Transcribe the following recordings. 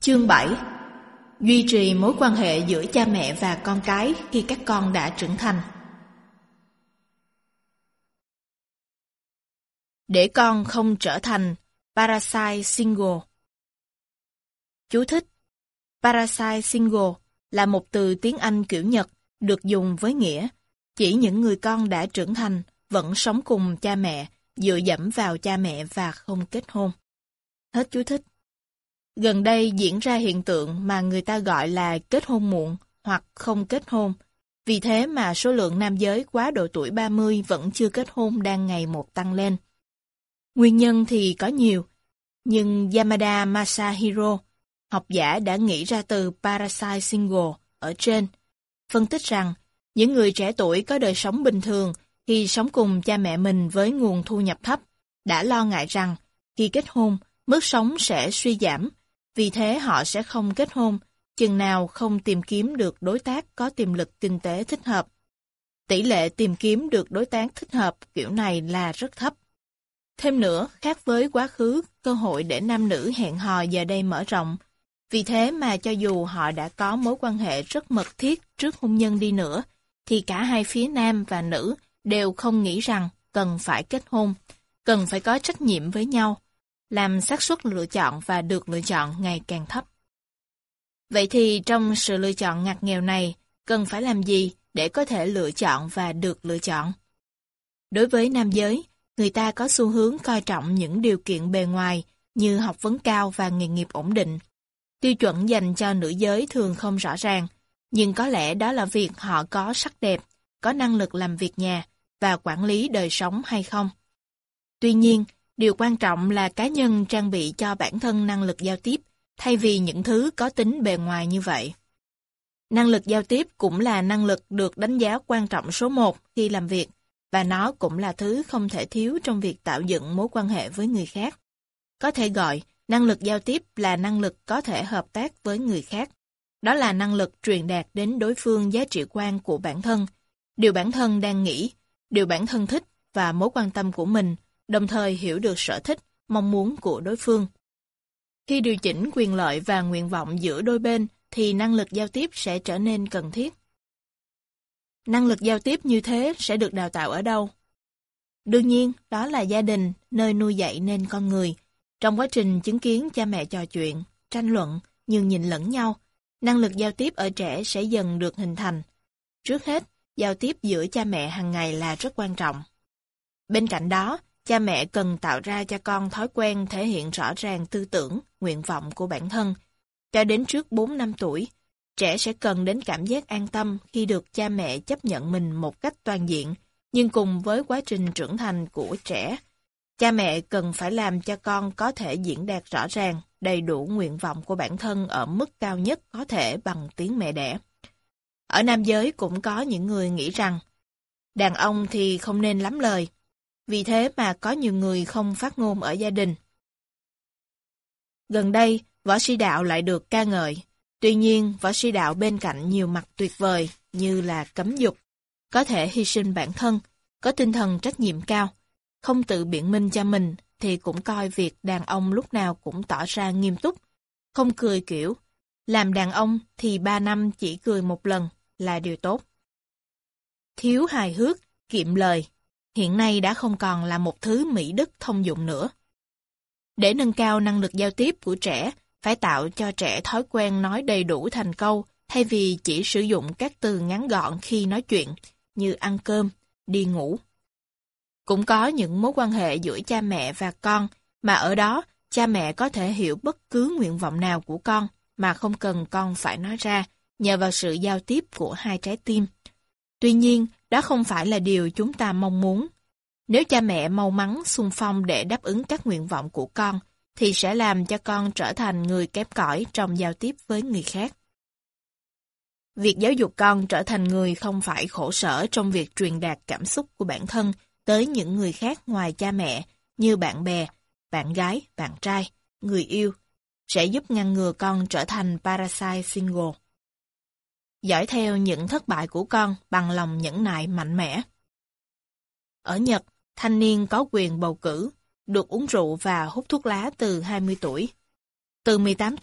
Chương 7. Duy trì mối quan hệ giữa cha mẹ và con cái khi các con đã trưởng thành. Để con không trở thành parasite single. Chú thích: Parasite single là một từ tiếng Anh kiểu Nhật được dùng với nghĩa chỉ những người con đã trưởng thành, vẫn sống cùng cha mẹ, dựa dẫm vào cha mẹ và không kết hôn. Hết chú thích. Gần đây diễn ra hiện tượng mà người ta gọi là kết hôn muộn hoặc không kết hôn. Vì thế mà số lượng nam giới quá độ tuổi 30 vẫn chưa kết hôn đang ngày một tăng lên. Nguyên nhân thì có nhiều, nhưng Yamada Masahiro, học giả đã nghĩ ra từ parasite single ở trên, phân tích rằng những người trẻ tuổi có đời sống bình thường khi sống cùng cha mẹ mình với nguồn thu nhập thấp đã lo ngại rằng khi kết hôn, mức sống sẽ suy giảm, vì thế họ sẽ không kết hôn chừng nào không tìm kiếm được đối tác có tiềm lực kinh tế thích hợp. Tỷ lệ tìm kiếm được đối tác thích hợp kiểu này là rất thấp. Thêm nữa, khác với quá khứ, cơ hội để nam nữ hẹn hò giờ đây mở rộng. Vì thế mà cho dù họ đã có mối quan hệ rất mật thiết trước hôn nhân đi nữa, thì cả hai phía nam và nữ đều không nghĩ rằng cần phải kết hôn, cần phải có trách nhiệm với nhau, làm xác suất lựa chọn và được lựa chọn ngày càng thấp. Vậy thì trong sự lựa chọn ngặt nghèo này, cần phải làm gì để có thể lựa chọn và được lựa chọn? Đối với nam giới, người ta có xu hướng coi trọng những điều kiện bề ngoài như học vấn cao và nghề nghiệp ổn định. Tiêu chuẩn dành cho nữ giới thường không rõ ràng, nhưng có lẽ đó là việc họ có sắc đẹp, có năng lực làm việc nhà và quản lý đời sống hay không. Tuy nhiên, điều quan trọng là cá nhân trang bị cho bản thân năng lực giao tiếp thay vì những thứ có tính bề ngoài như vậy. Năng lực giao tiếp cũng là năng lực được đánh giá quan trọng số 1 khi làm việc, và nó cũng là thứ không thể thiếu trong việc tạo dựng mối quan hệ với người khác. Có thể gọi, năng lực giao tiếp là năng lực có thể hợp tác với người khác. Đó là năng lực truyền đạt đến đối phương giá trị quan của bản thân, điều bản thân đang nghĩ, điều bản thân thích và mối quan tâm của mình, đồng thời hiểu được sở thích, mong muốn của đối phương. Khi điều chỉnh quyền lợi và nguyện vọng giữa đôi bên, thì năng lực giao tiếp sẽ trở nên cần thiết. Năng lực giao tiếp như thế sẽ được đào tạo ở đâu? Đương nhiên, đó là gia đình, nơi nuôi dạy nên con người. Trong quá trình chứng kiến cha mẹ trò chuyện, tranh luận, nhường nhịn lẫn nhau, năng lực giao tiếp ở trẻ sẽ dần được hình thành. Trước hết, giao tiếp giữa cha mẹ hàng ngày là rất quan trọng. Bên cạnh đó, cha mẹ cần tạo ra cho con thói quen thể hiện rõ ràng tư tưởng, nguyện vọng của bản thân. Cho đến trước 4 năm tuổi, trẻ sẽ cần đến cảm giác an tâm khi được cha mẹ chấp nhận mình một cách toàn diện, nhưng cùng với quá trình trưởng thành của trẻ, cha mẹ cần phải làm cho con có thể diễn đạt rõ ràng, đầy đủ nguyện vọng của bản thân ở mức cao nhất có thể bằng tiếng mẹ đẻ. Ở nam giới cũng có những người nghĩ rằng, đàn ông thì không nên lắm lời, vì thế mà có nhiều người không phát ngôn ở gia đình. Gần đây, võ sĩ đạo lại được ca ngợi. Tuy nhiên, võ sĩ đạo bên cạnh nhiều mặt tuyệt vời như là cấm dục, có thể hy sinh bản thân, có tinh thần trách nhiệm cao, không tự biện minh cho mình thì cũng coi việc đàn ông lúc nào cũng tỏ ra nghiêm túc, không cười kiểu, làm đàn ông thì 3 năm chỉ cười một lần là điều tốt. Thiếu hài hước, kiệm lời, hiện nay đã không còn là một thứ mỹ đức thông dụng nữa. Để nâng cao năng lực giao tiếp của trẻ, phải tạo cho trẻ thói quen nói đầy đủ thành câu thay vì chỉ sử dụng các từ ngắn gọn khi nói chuyện, như ăn cơm, đi ngủ. Cũng có những mối quan hệ giữa cha mẹ và con, mà ở đó cha mẹ có thể hiểu bất cứ nguyện vọng nào của con mà không cần con phải nói ra, nhờ vào sự giao tiếp của hai trái tim. Tuy nhiên, đó không phải là điều chúng ta mong muốn. Nếu cha mẹ mau mắn xung phong để đáp ứng các nguyện vọng của con, thì sẽ làm cho con trở thành người kém cỏi trong giao tiếp với người khác. Việc giáo dục con trở thành người không phải khổ sở trong việc truyền đạt cảm xúc của bản thân tới những người khác ngoài cha mẹ, như bạn bè, bạn gái, bạn trai, người yêu, sẽ giúp ngăn ngừa con trở thành parasite single. Dõi theo những thất bại của con bằng lòng nhẫn nại mạnh mẽ. Ở Nhật, thanh niên có quyền bầu cử, được uống rượu và hút thuốc lá từ 20 tuổi. Từ 18 tuổi,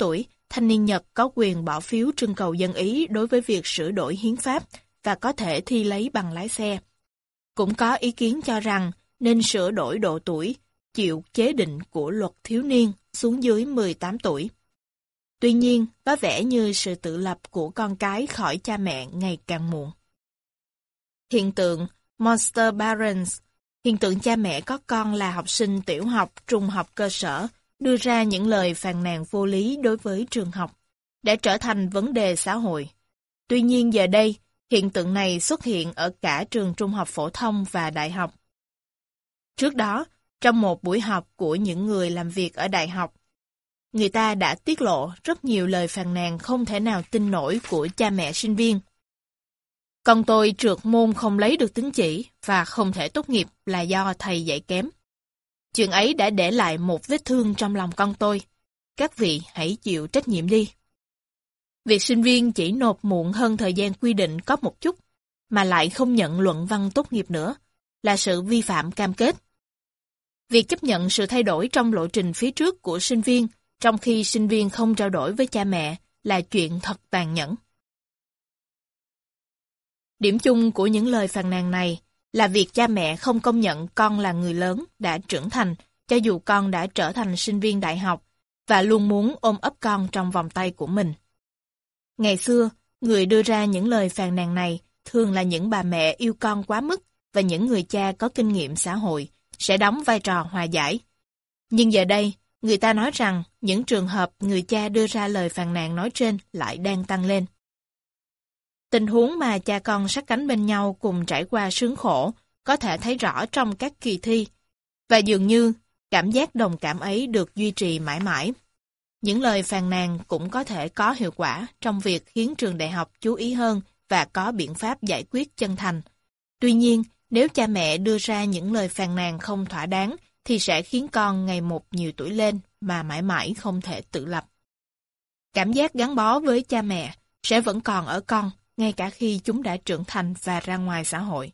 thanh niên Nhật có quyền bỏ phiếu trưng cầu dân ý đối với việc sửa đổi hiến pháp và có thể thi lấy bằng lái xe. Cũng có ý kiến cho rằng nên sửa đổi độ tuổi, chịu chế định của luật thiếu niên xuống dưới 18 tuổi. Tuy nhiên, có vẻ như sự tự lập của con cái khỏi cha mẹ ngày càng muộn. Hiện tượng Monster Parents, hiện tượng cha mẹ có con là học sinh tiểu học, trung học cơ sở, đưa ra những lời phàn nàn vô lý đối với trường học, đã trở thành vấn đề xã hội. Tuy nhiên giờ đây, hiện tượng này xuất hiện ở cả trường trung học phổ thông và đại học. Trước đó, trong một buổi họp của những người làm việc ở đại học, người ta đã tiết lộ rất nhiều lời phàn nàn không thể nào tin nổi của cha mẹ sinh viên. Con tôi trượt môn không lấy được tín chỉ và không thể tốt nghiệp là do thầy dạy kém. Chuyện ấy đã để lại một vết thương trong lòng con tôi. Các vị hãy chịu trách nhiệm đi. Việc sinh viên chỉ nộp muộn hơn thời gian quy định có một chút, mà lại không nhận luận văn tốt nghiệp nữa, là sự vi phạm cam kết. Việc chấp nhận sự thay đổi trong lộ trình phía trước của sinh viên, trong khi sinh viên không trao đổi với cha mẹ, là chuyện thật tàn nhẫn. Điểm chung của những lời phàn nàn này là việc cha mẹ không công nhận con là người lớn đã trưởng thành, cho dù con đã trở thành sinh viên đại học, và luôn muốn ôm ấp con trong vòng tay của mình. Ngày xưa, người đưa ra những lời phàn nàn này thường là những bà mẹ yêu con quá mức và những người cha có kinh nghiệm xã hội, sẽ đóng vai trò hòa giải. Nhưng giờ đây, người ta nói rằng những trường hợp người cha đưa ra lời phàn nàn nói trên lại đang tăng lên. Tình huống mà cha con sát cánh bên nhau cùng trải qua sướng khổ có thể thấy rõ trong các kỳ thi, và dường như cảm giác đồng cảm ấy được duy trì mãi mãi. Những lời phàn nàn cũng có thể có hiệu quả trong việc khiến trường đại học chú ý hơn và có biện pháp giải quyết chân thành. Tuy nhiên, nếu cha mẹ đưa ra những lời phàn nàn không thỏa đáng, thì sẽ khiến con ngày một nhiều tuổi lên mà mãi mãi không thể tự lập. Cảm giác gắn bó với cha mẹ sẽ vẫn còn ở con, ngay cả khi chúng đã trưởng thành và ra ngoài xã hội.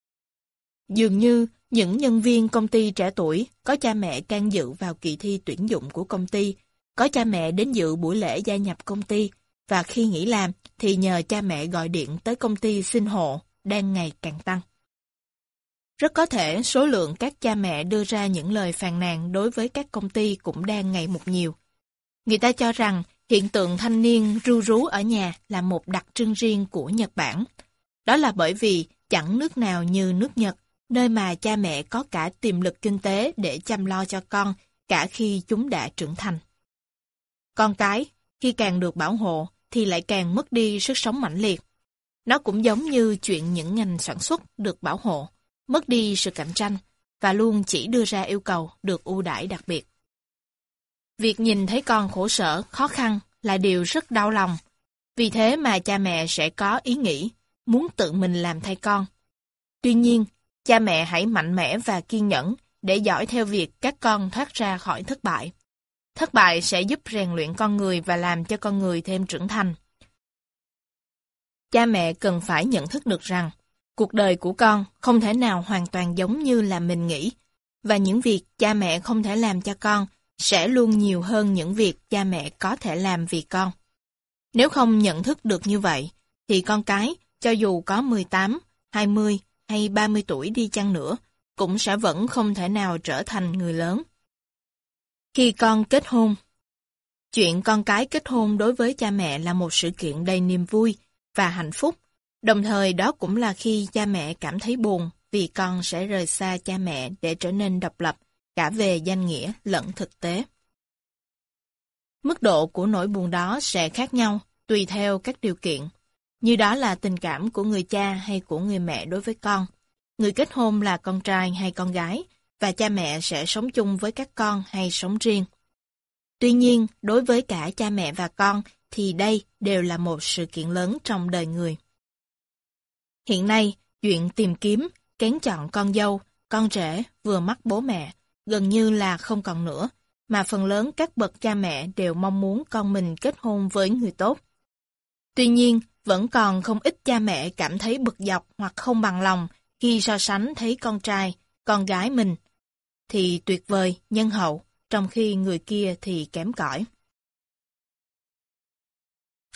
Dường như, những nhân viên công ty trẻ tuổi có cha mẹ can dự vào kỳ thi tuyển dụng của công ty, có cha mẹ đến dự buổi lễ gia nhập công ty, và khi nghỉ làm thì nhờ cha mẹ gọi điện tới công ty xin hộ, đang ngày càng tăng. Rất có thể số lượng các cha mẹ đưa ra những lời phàn nàn đối với các công ty cũng đang ngày một nhiều. Người ta cho rằng hiện tượng thanh niên ru rú ở nhà là một đặc trưng riêng của Nhật Bản. Đó là bởi vì chẳng nước nào như nước Nhật, nơi mà cha mẹ có cả tiềm lực kinh tế để chăm lo cho con cả khi chúng đã trưởng thành. Con cái, khi càng được bảo hộ thì lại càng mất đi sức sống mãnh liệt. Nó cũng giống như chuyện những ngành sản xuất được bảo hộ, mất đi sự cạnh tranh và luôn chỉ đưa ra yêu cầu được ưu đãi đặc biệt. Việc nhìn thấy con khổ sở, khó khăn là điều rất đau lòng. Vì thế mà cha mẹ sẽ có ý nghĩ muốn tự mình làm thay con. Tuy nhiên, cha mẹ hãy mạnh mẽ và kiên nhẫn để dõi theo việc các con thoát ra khỏi thất bại. Thất bại sẽ giúp rèn luyện con người và làm cho con người thêm trưởng thành. Cha mẹ cần phải nhận thức được rằng cuộc đời của con không thể nào hoàn toàn giống như là mình nghĩ, và những việc cha mẹ không thể làm cho con sẽ luôn nhiều hơn những việc cha mẹ có thể làm vì con. Nếu không nhận thức được như vậy, thì con cái, cho dù có 18, 20 hay 30 tuổi đi chăng nữa, cũng sẽ vẫn không thể nào trở thành người lớn. Khi con kết hôn, chuyện con cái kết hôn đối với cha mẹ là một sự kiện đầy niềm vui và hạnh phúc, đồng thời đó cũng là khi cha mẹ cảm thấy buồn vì con sẽ rời xa cha mẹ để trở nên độc lập, cả về danh nghĩa lẫn thực tế. Mức độ của nỗi buồn đó sẽ khác nhau tùy theo các điều kiện, như đó là tình cảm của người cha hay của người mẹ đối với con. Người kết hôn là con trai hay con gái, và cha mẹ sẽ sống chung với các con hay sống riêng. Tuy nhiên, đối với cả cha mẹ và con, thì đây đều là một sự kiện lớn trong đời người. Hiện nay, chuyện tìm kiếm, kén chọn con dâu, con rể vừa mắt bố mẹ, gần như là không còn nữa, mà phần lớn các bậc cha mẹ đều mong muốn con mình kết hôn với người tốt. Tuy nhiên, vẫn còn không ít cha mẹ cảm thấy bực dọc hoặc không bằng lòng khi so sánh thấy con trai, con gái mình thì tuyệt vời, nhân hậu, trong khi người kia thì kém cỏi.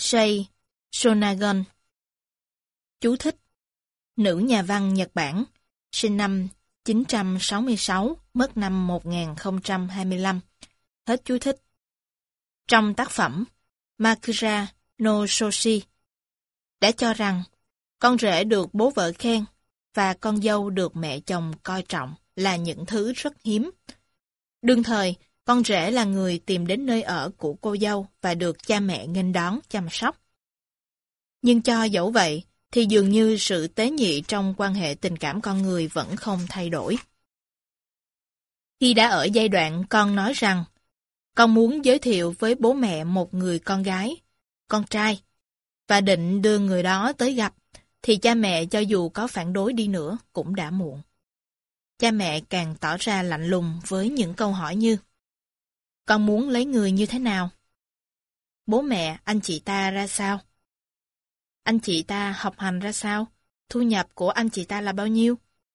Sei Sonagon. Chú thích: Nữ nhà văn Nhật Bản, sinh năm 966, mất năm 1025. Hết chú thích. Trong tác phẩm Makura no Soshi đã cho rằng con rể được bố vợ khen và con dâu được mẹ chồng coi trọng là những thứ rất hiếm. Đương thời, con rể là người tìm đến nơi ở của cô dâu và được cha mẹ nghênh đón chăm sóc. Nhưng cho dẫu vậy, thì dường như sự tế nhị trong quan hệ tình cảm con người vẫn không thay đổi. Khi đã ở giai đoạn con nói rằng con muốn giới thiệu với bố mẹ một người con gái, con trai, và định đưa người đó tới gặp, thì cha mẹ cho dù có phản đối đi nữa cũng đã muộn. Cha mẹ càng tỏ ra lạnh lùng với những câu hỏi như: con muốn lấy người như thế nào? Bố mẹ anh chị ta ra sao? Anh chị ta học hành ra sao? Thu nhập của anh chị ta là bao nhiêu?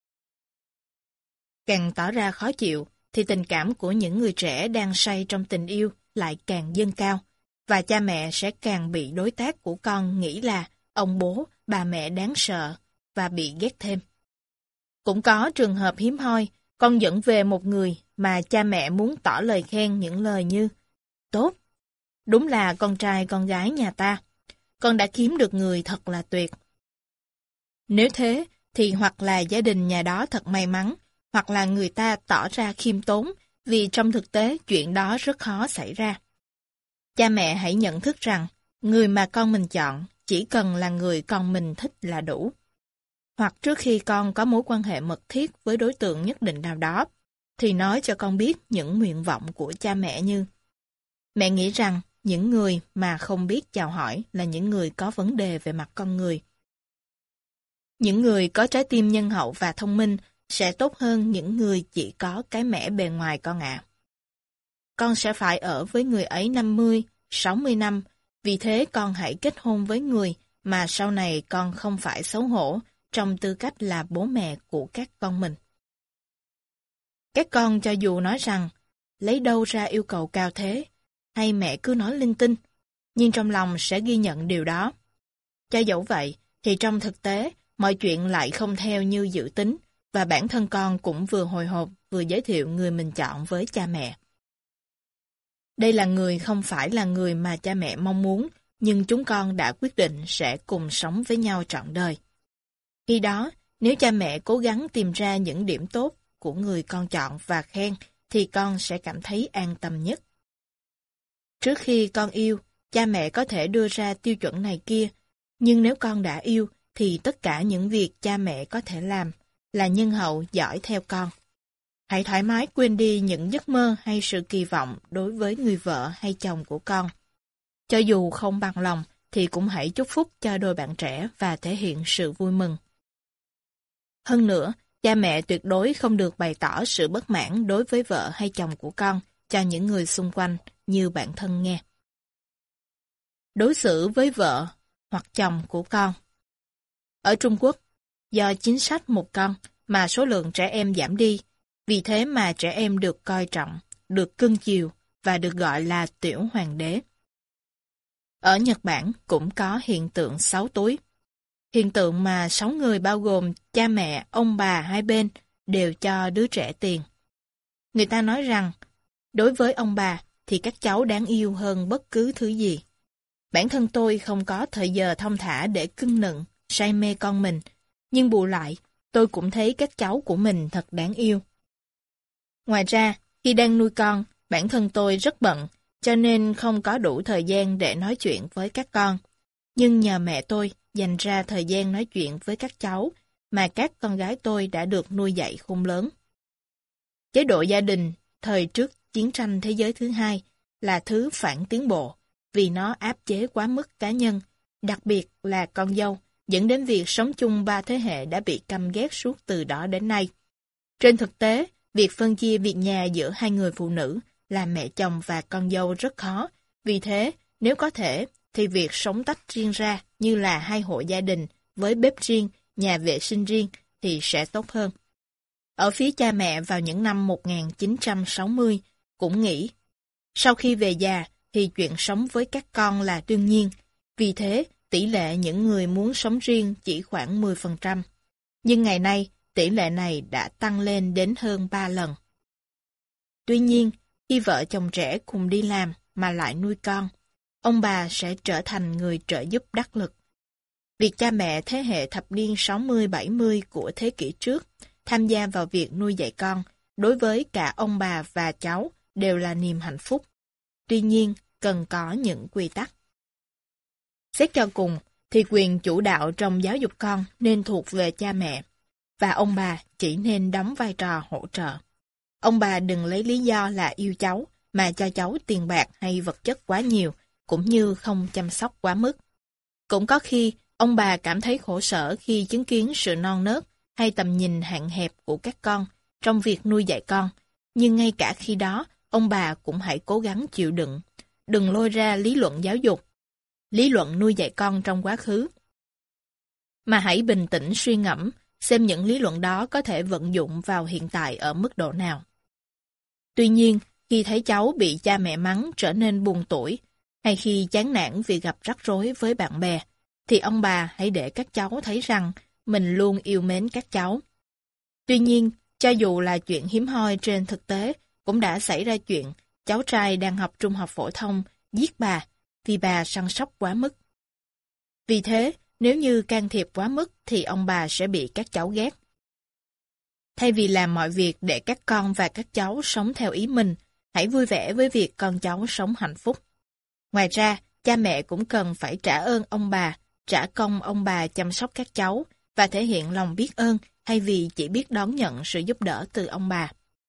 Càng tỏ ra khó chịu, thì tình cảm của những người trẻ đang say trong tình yêu lại càng dâng cao, và cha mẹ sẽ càng bị đối tác của con nghĩ là ông bố, bà mẹ đáng sợ và bị ghét thêm. Cũng có trường hợp hiếm hoi, con dẫn về một người mà cha mẹ muốn tỏ lời khen những lời như: tốt, đúng là con trai con gái nhà ta, con đã kiếm được người thật là tuyệt. Nếu thế, thì hoặc là gia đình nhà đó thật may mắn, hoặc là người ta tỏ ra khiêm tốn, vì trong thực tế chuyện đó rất khó xảy ra. Cha mẹ hãy nhận thức rằng, người mà con mình chọn chỉ cần là người con mình thích là đủ. Hoặc trước khi con có mối quan hệ mật thiết với đối tượng nhất định nào đó, thì nói cho con biết những nguyện vọng của cha mẹ như: mẹ nghĩ rằng những người mà không biết chào hỏi là những người có vấn đề về mặt con người. Những người có trái tim nhân hậu và thông minh sẽ tốt hơn những người chỉ có cái mẻ bề ngoài con ạ. Con sẽ phải ở với người ấy 50, 60 năm, vì thế con hãy kết hôn với người mà sau này con không phải xấu hổ trong tư cách là bố mẹ của các con mình. Các con cho dù nói rằng, lấy đâu ra yêu cầu cao thế, hay mẹ cứ nói linh tinh, nhưng trong lòng sẽ ghi nhận điều đó. Cho dẫu vậy, thì trong thực tế, mọi chuyện lại không theo như dự tính, và bản thân con cũng vừa hồi hộp vừa giới thiệu người mình chọn với cha mẹ. Đây là người không phải là người mà cha mẹ mong muốn, nhưng chúng con đã quyết định sẽ cùng sống với nhau trọn đời. Khi đó, nếu cha mẹ cố gắng tìm ra những điểm tốt của người con chọn và khen, thì con sẽ cảm thấy an tâm nhất. Trước khi con yêu, cha mẹ có thể đưa ra tiêu chuẩn này kia, nhưng nếu con đã yêu, thì tất cả những việc cha mẹ có thể làm là nhân hậu dõi theo con. Hãy thoải mái quên đi những giấc mơ hay sự kỳ vọng đối với người vợ hay chồng của con. Cho dù không bằng lòng, thì cũng hãy chúc phúc cho đôi bạn trẻ và thể hiện sự vui mừng. Hơn nữa, cha mẹ tuyệt đối không được bày tỏ sự bất mãn đối với vợ hay chồng của con cho những người xung quanh như bạn thân nghe. Đối xử với vợ hoặc chồng của con. Ở Trung Quốc, do chính sách một con mà số lượng trẻ em giảm đi, vì thế mà trẻ em được coi trọng, được cưng chiều và được gọi là tiểu hoàng đế. Ở Nhật Bản cũng có hiện tượng 6 túi. Hiện tượng mà 6 người bao gồm cha mẹ, ông bà hai bên đều cho đứa trẻ tiền. Người ta nói rằng, đối với ông bà thì các cháu đáng yêu hơn bất cứ thứ gì. Bản thân tôi không có thời giờ thong thả để cưng nựng, say mê con mình, nhưng bù lại, tôi cũng thấy các cháu của mình thật đáng yêu. Ngoài ra, khi đang nuôi con, bản thân tôi rất bận, cho nên không có đủ thời gian để nói chuyện với các con. Nhưng nhờ mẹ tôi dành ra thời gian nói chuyện với các cháu, mà các con gái tôi đã được nuôi dạy khôn lớn. Chế độ gia đình thời trước chiến tranh thế giới thứ hai là thứ phản tiến bộ, vì nó áp chế quá mức cá nhân, đặc biệt là con dâu, dẫn đến việc sống chung 3 thế hệ đã bị căm ghét suốt từ đó đến nay. Trên thực tế, việc phân chia việc nhà giữa hai người phụ nữ là mẹ chồng và con dâu rất khó, vì thế, nếu có thể, thì việc sống tách riêng ra như là hai hộ gia đình với bếp riêng, nhà vệ sinh riêng thì sẽ tốt hơn. Ở phía cha mẹ vào những năm 1960 cũng nghĩ, sau khi về già thì chuyện sống với các con là đương nhiên, Vì thế, tỷ lệ những người muốn sống riêng chỉ khoảng 10%. Nhưng ngày nay, tỷ lệ này đã tăng lên đến hơn 3 lần. Tuy nhiên, khi vợ chồng trẻ cùng đi làm mà lại nuôi con, ông bà sẽ trở thành người trợ giúp đắc lực. Việc cha mẹ thế hệ thập niên 60-70 của thế kỷ trước tham gia vào việc nuôi dạy con, đối với cả ông bà và cháu đều là niềm hạnh phúc. Tuy nhiên, cần có những quy tắc. Xét cho cùng, thì quyền chủ đạo trong giáo dục con nên thuộc về cha mẹ, và ông bà chỉ nên đóng vai trò hỗ trợ. Ông bà đừng lấy lý do là yêu cháu mà cho cháu tiền bạc hay vật chất quá nhiều, cũng như không chăm sóc quá mức. Cũng có khi, ông bà cảm thấy khổ sở khi chứng kiến sự non nớt hay tầm nhìn hạn hẹp của các con trong việc nuôi dạy con, nhưng ngay cả khi đó, ông bà cũng hãy cố gắng chịu đựng, đừng lôi ra lý luận giáo dục, lý luận nuôi dạy con trong quá khứ. Mà hãy bình tĩnh suy ngẫm, xem những lý luận đó có thể vận dụng vào hiện tại ở mức độ nào. Tuy nhiên, khi thấy cháu bị cha mẹ mắng trở nên buồn tủi, hay khi chán nản vì gặp rắc rối với bạn bè, thì ông bà hãy để các cháu thấy rằng mình luôn yêu mến các cháu. Tuy nhiên, cho dù là chuyện hiếm hoi trên thực tế, cũng đã xảy ra chuyện cháu trai đang học trung học phổ thông giết bà vì bà săn sóc quá mức. Vì thế, nếu như can thiệp quá mức thì ông bà sẽ bị các cháu ghét. Thay vì làm mọi việc để các con và các cháu sống theo ý mình, hãy vui vẻ với việc con cháu sống hạnh phúc. Ngoài ra, cha mẹ cũng cần phải trả ơn ông bà, trả công ông bà chăm sóc các cháu và thể hiện lòng biết ơn thay vì chỉ biết đón nhận sự giúp đỡ từ ông bà.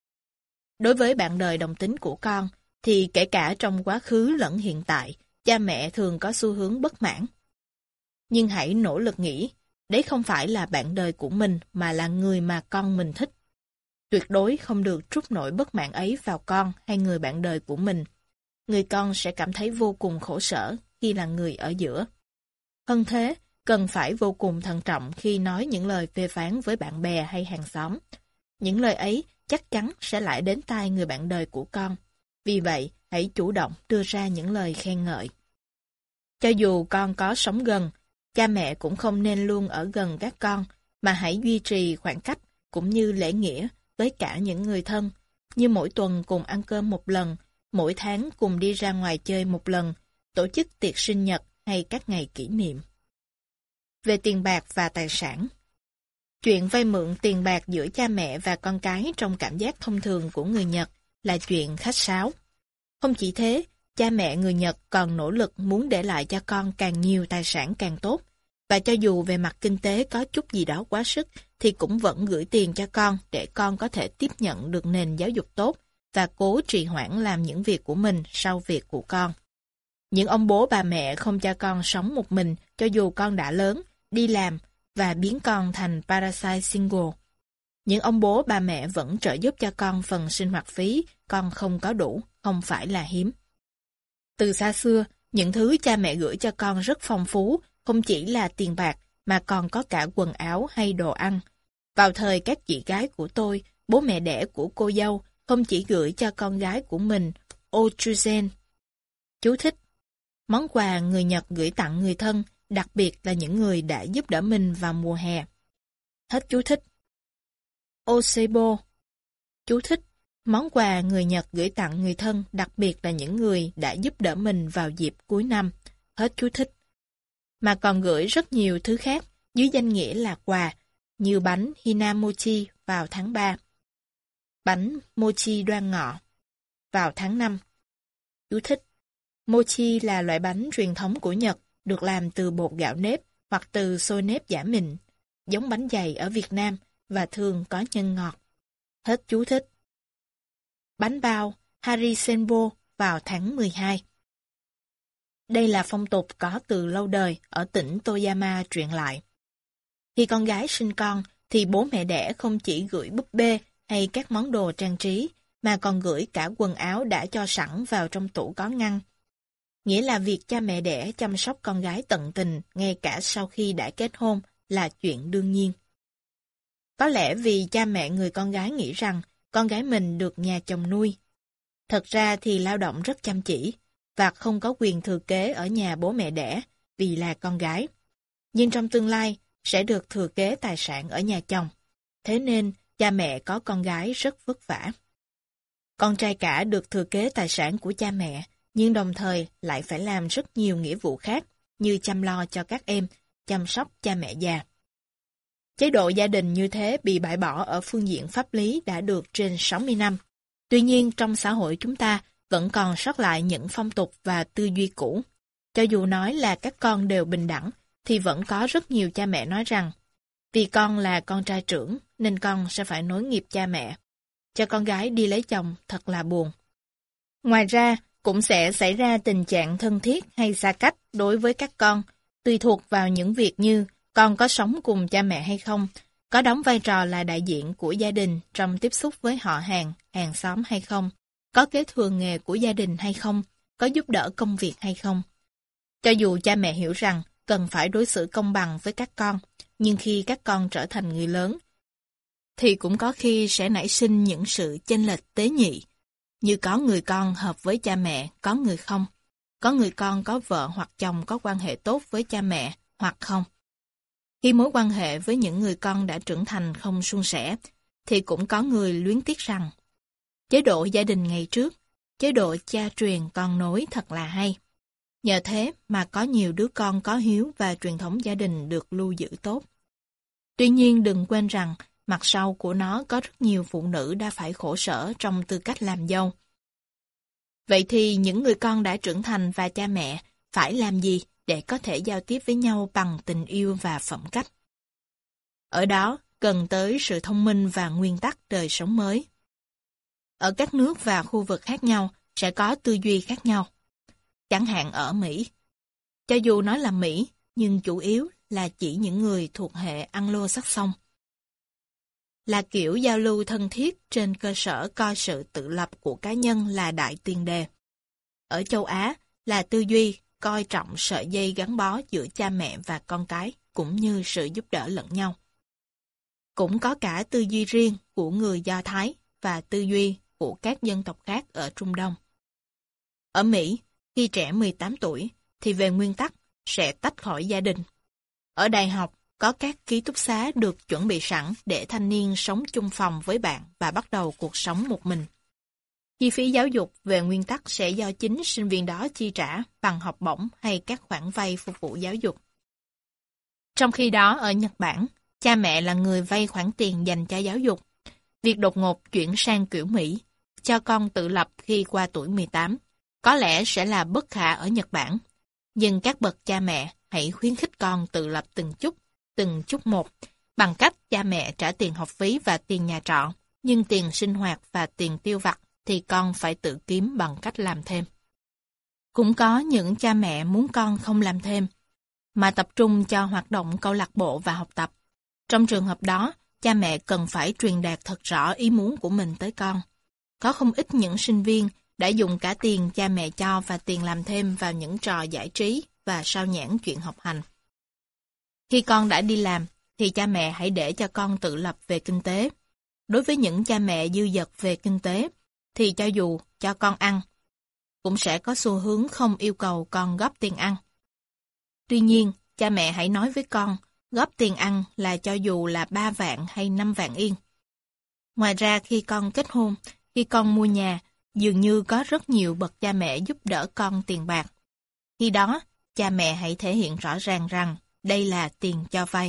Đối với bạn đời đồng tính của con, thì kể cả trong quá khứ lẫn hiện tại, cha mẹ thường có xu hướng bất mãn. Nhưng hãy nỗ lực nghĩ, đấy không phải là bạn đời của mình mà là người mà con mình thích. Tuyệt đối không được trút nỗi bất mãn ấy vào con hay người bạn đời của mình. Người con sẽ cảm thấy vô cùng khổ sở khi là người ở giữa. Hơn thế, cần phải vô cùng thận trọng khi nói những lời phê phán với bạn bè hay hàng xóm. Những lời ấy chắc chắn sẽ lại đến tai người bạn đời của con. Vì vậy, hãy chủ động đưa ra những lời khen ngợi. Cho dù con có sống gần, cha mẹ cũng không nên luôn ở gần các con, mà hãy duy trì khoảng cách cũng như lễ nghĩa với cả những người thân, như mỗi tuần cùng ăn cơm một lần, mỗi tháng cùng đi ra ngoài chơi một lần, tổ chức tiệc sinh nhật hay các ngày kỷ niệm. Về tiền bạc và tài sản. Chuyện vay mượn tiền bạc giữa cha mẹ và con cái trong cảm giác thông thường của người Nhật là chuyện khách sáo. Không chỉ thế, cha mẹ người Nhật còn nỗ lực muốn để lại cho con càng nhiều tài sản càng tốt, và cho dù về mặt kinh tế có chút gì đó quá sức, thì cũng vẫn gửi tiền cho con để con có thể tiếp nhận được nền giáo dục tốt và cố trì hoãn làm những việc của mình sau việc của con. Những ông bố bà mẹ không cho con sống một mình cho dù con đã lớn, đi làm và biến con thành parasite single. Những ông bố bà mẹ vẫn trợ giúp cho con phần sinh hoạt phí, con không có đủ, không phải là hiếm. Từ xa xưa, những thứ cha mẹ gửi cho con rất phong phú, không chỉ là tiền bạc, mà còn có cả quần áo hay đồ ăn. Vào thời các chị gái của tôi, bố mẹ đẻ của cô dâu không chỉ gửi cho con gái của mình ochuzen. Chú thích: món quà người Nhật gửi tặng người thân, đặc biệt là những người đã giúp đỡ mình vào mùa hè. Hết chú thích. Osebo. Chú thích: món quà người Nhật gửi tặng người thân, đặc biệt là những người đã giúp đỡ mình vào dịp cuối năm. Hết chú thích. Mà còn gửi rất nhiều thứ khác dưới danh nghĩa là quà, như bánh Hinamochi vào tháng 3, bánh mochi đoan ngọ vào tháng 5. Chú thích: mochi là loại bánh truyền thống của Nhật, được làm từ bột gạo nếp hoặc từ xôi nếp giả mịn, giống bánh dày ở Việt Nam và thường có nhân ngọt. Hết chú thích. Bánh bao Harisenbo vào tháng 12. Đây là phong tục có từ lâu đời ở tỉnh Toyama truyền lại. Khi con gái sinh con, thì bố mẹ đẻ không chỉ gửi búp bê hay các món đồ trang trí, mà còn gửi cả quần áo đã cho sẵn vào trong tủ có ngăn. Nghĩa là việc cha mẹ đẻ chăm sóc con gái tận tình ngay cả sau khi đã kết hôn là chuyện đương nhiên. Có lẽ vì cha mẹ người con gái nghĩ rằng con gái mình được nhà chồng nuôi. Thật ra thì lao động rất chăm chỉ và không có quyền thừa kế ở nhà bố mẹ đẻ, vì là con gái. Nhưng trong tương lai sẽ được thừa kế tài sản ở nhà chồng. Thế nên cha mẹ có con gái rất vất vả. Con trai cả được thừa kế tài sản của cha mẹ, nhưng đồng thời lại phải làm rất nhiều nghĩa vụ khác, như chăm lo cho các em, chăm sóc cha mẹ già. Chế độ gia đình như thế bị bãi bỏ ở phương diện pháp lý đã được trên 60 năm. Tuy nhiên, trong xã hội chúng ta vẫn còn sót lại những phong tục và tư duy cũ. Cho dù nói là các con đều bình đẳng, thì vẫn có rất nhiều cha mẹ nói rằng vì con là con trai trưởng nên con sẽ phải nối nghiệp cha mẹ. Cho con gái đi lấy chồng thật là buồn. Ngoài ra, cũng sẽ xảy ra tình trạng thân thiết hay xa cách đối với các con, tùy thuộc vào những việc như con có sống cùng cha mẹ hay không, có đóng vai trò là đại diện của gia đình trong tiếp xúc với họ hàng, hàng xóm hay không, có kế thừa nghề của gia đình hay không, có giúp đỡ công việc hay không. Cho dù cha mẹ hiểu rằng cần phải đối xử công bằng với các con, nhưng khi các con trở thành người lớn, thì cũng có khi sẽ nảy sinh những sự chênh lệch tế nhị, như có người con hợp với cha mẹ, có người không. Có người con có vợ hoặc chồng có quan hệ tốt với cha mẹ, hoặc không. Khi mối quan hệ với những người con đã trưởng thành không suôn sẻ, thì cũng có người luyến tiếc rằng chế độ gia đình ngày trước, chế độ cha truyền con nối thật là hay. Nhờ thế mà có nhiều đứa con có hiếu và truyền thống gia đình được lưu giữ tốt. Tuy nhiên đừng quên rằng mặt sau của nó có rất nhiều phụ nữ đã phải khổ sở trong tư cách làm dâu. Vậy thì những người con đã trưởng thành và cha mẹ phải làm gì để có thể giao tiếp với nhau bằng tình yêu và phẩm cách? Ở đó cần tới sự thông minh và nguyên tắc đời sống mới. Ở các nước và khu vực khác nhau sẽ có tư duy khác nhau. Chẳng hạn ở Mỹ. Cho dù nói là Mỹ, nhưng chủ yếu là chỉ những người thuộc hệ Anglo-Saxon. Là kiểu giao lưu thân thiết trên cơ sở coi sự tự lập của cá nhân là đại tiền đề. Ở châu Á là tư duy coi trọng sợi dây gắn bó giữa cha mẹ và con cái cũng như sự giúp đỡ lẫn nhau. Cũng có cả tư duy riêng của người Do Thái và tư duy của các dân tộc khác ở Trung Đông. Ở Mỹ, khi trẻ 18 tuổi thì về nguyên tắc sẽ tách khỏi gia đình. Ở đại học, có các ký túc xá được chuẩn bị sẵn để thanh niên sống chung phòng với bạn và bắt đầu cuộc sống một mình. Chi phí giáo dục về nguyên tắc sẽ do chính sinh viên đó chi trả bằng học bổng hay các khoản vay phục vụ giáo dục. Trong khi đó ở Nhật Bản, cha mẹ là người vay khoản tiền dành cho giáo dục. Việc đột ngột chuyển sang kiểu Mỹ, cho con tự lập khi qua tuổi 18, có lẽ sẽ là bất khả ở Nhật Bản. Nhưng các bậc cha mẹ hãy khuyến khích con tự lập từng chút một, bằng cách cha mẹ trả tiền học phí và tiền nhà trọ, nhưng tiền sinh hoạt và tiền tiêu vặt thì con phải tự kiếm bằng cách làm thêm. Cũng có những cha mẹ muốn con không làm thêm, mà tập trung cho hoạt động câu lạc bộ và học tập. Trong trường hợp đó, cha mẹ cần phải truyền đạt thật rõ ý muốn của mình tới con. Có không ít những sinh viên đã dùng cả tiền cha mẹ cho và tiền làm thêm vào những trò giải trí và sao nhãng chuyện học hành. Khi con đã đi làm, thì cha mẹ hãy để cho con tự lập về kinh tế. Đối với những cha mẹ dư dật về kinh tế, thì cho dù cho con ăn, cũng sẽ có xu hướng không yêu cầu con góp tiền ăn. Tuy nhiên, cha mẹ hãy nói với con, góp tiền ăn là cho dù là 3 vạn hay 5 vạn yên. Ngoài ra khi con kết hôn, khi con mua nhà, dường như có rất nhiều bậc cha mẹ giúp đỡ con tiền bạc. Khi đó, cha mẹ hãy thể hiện rõ ràng rằng đây là tiền cho vay.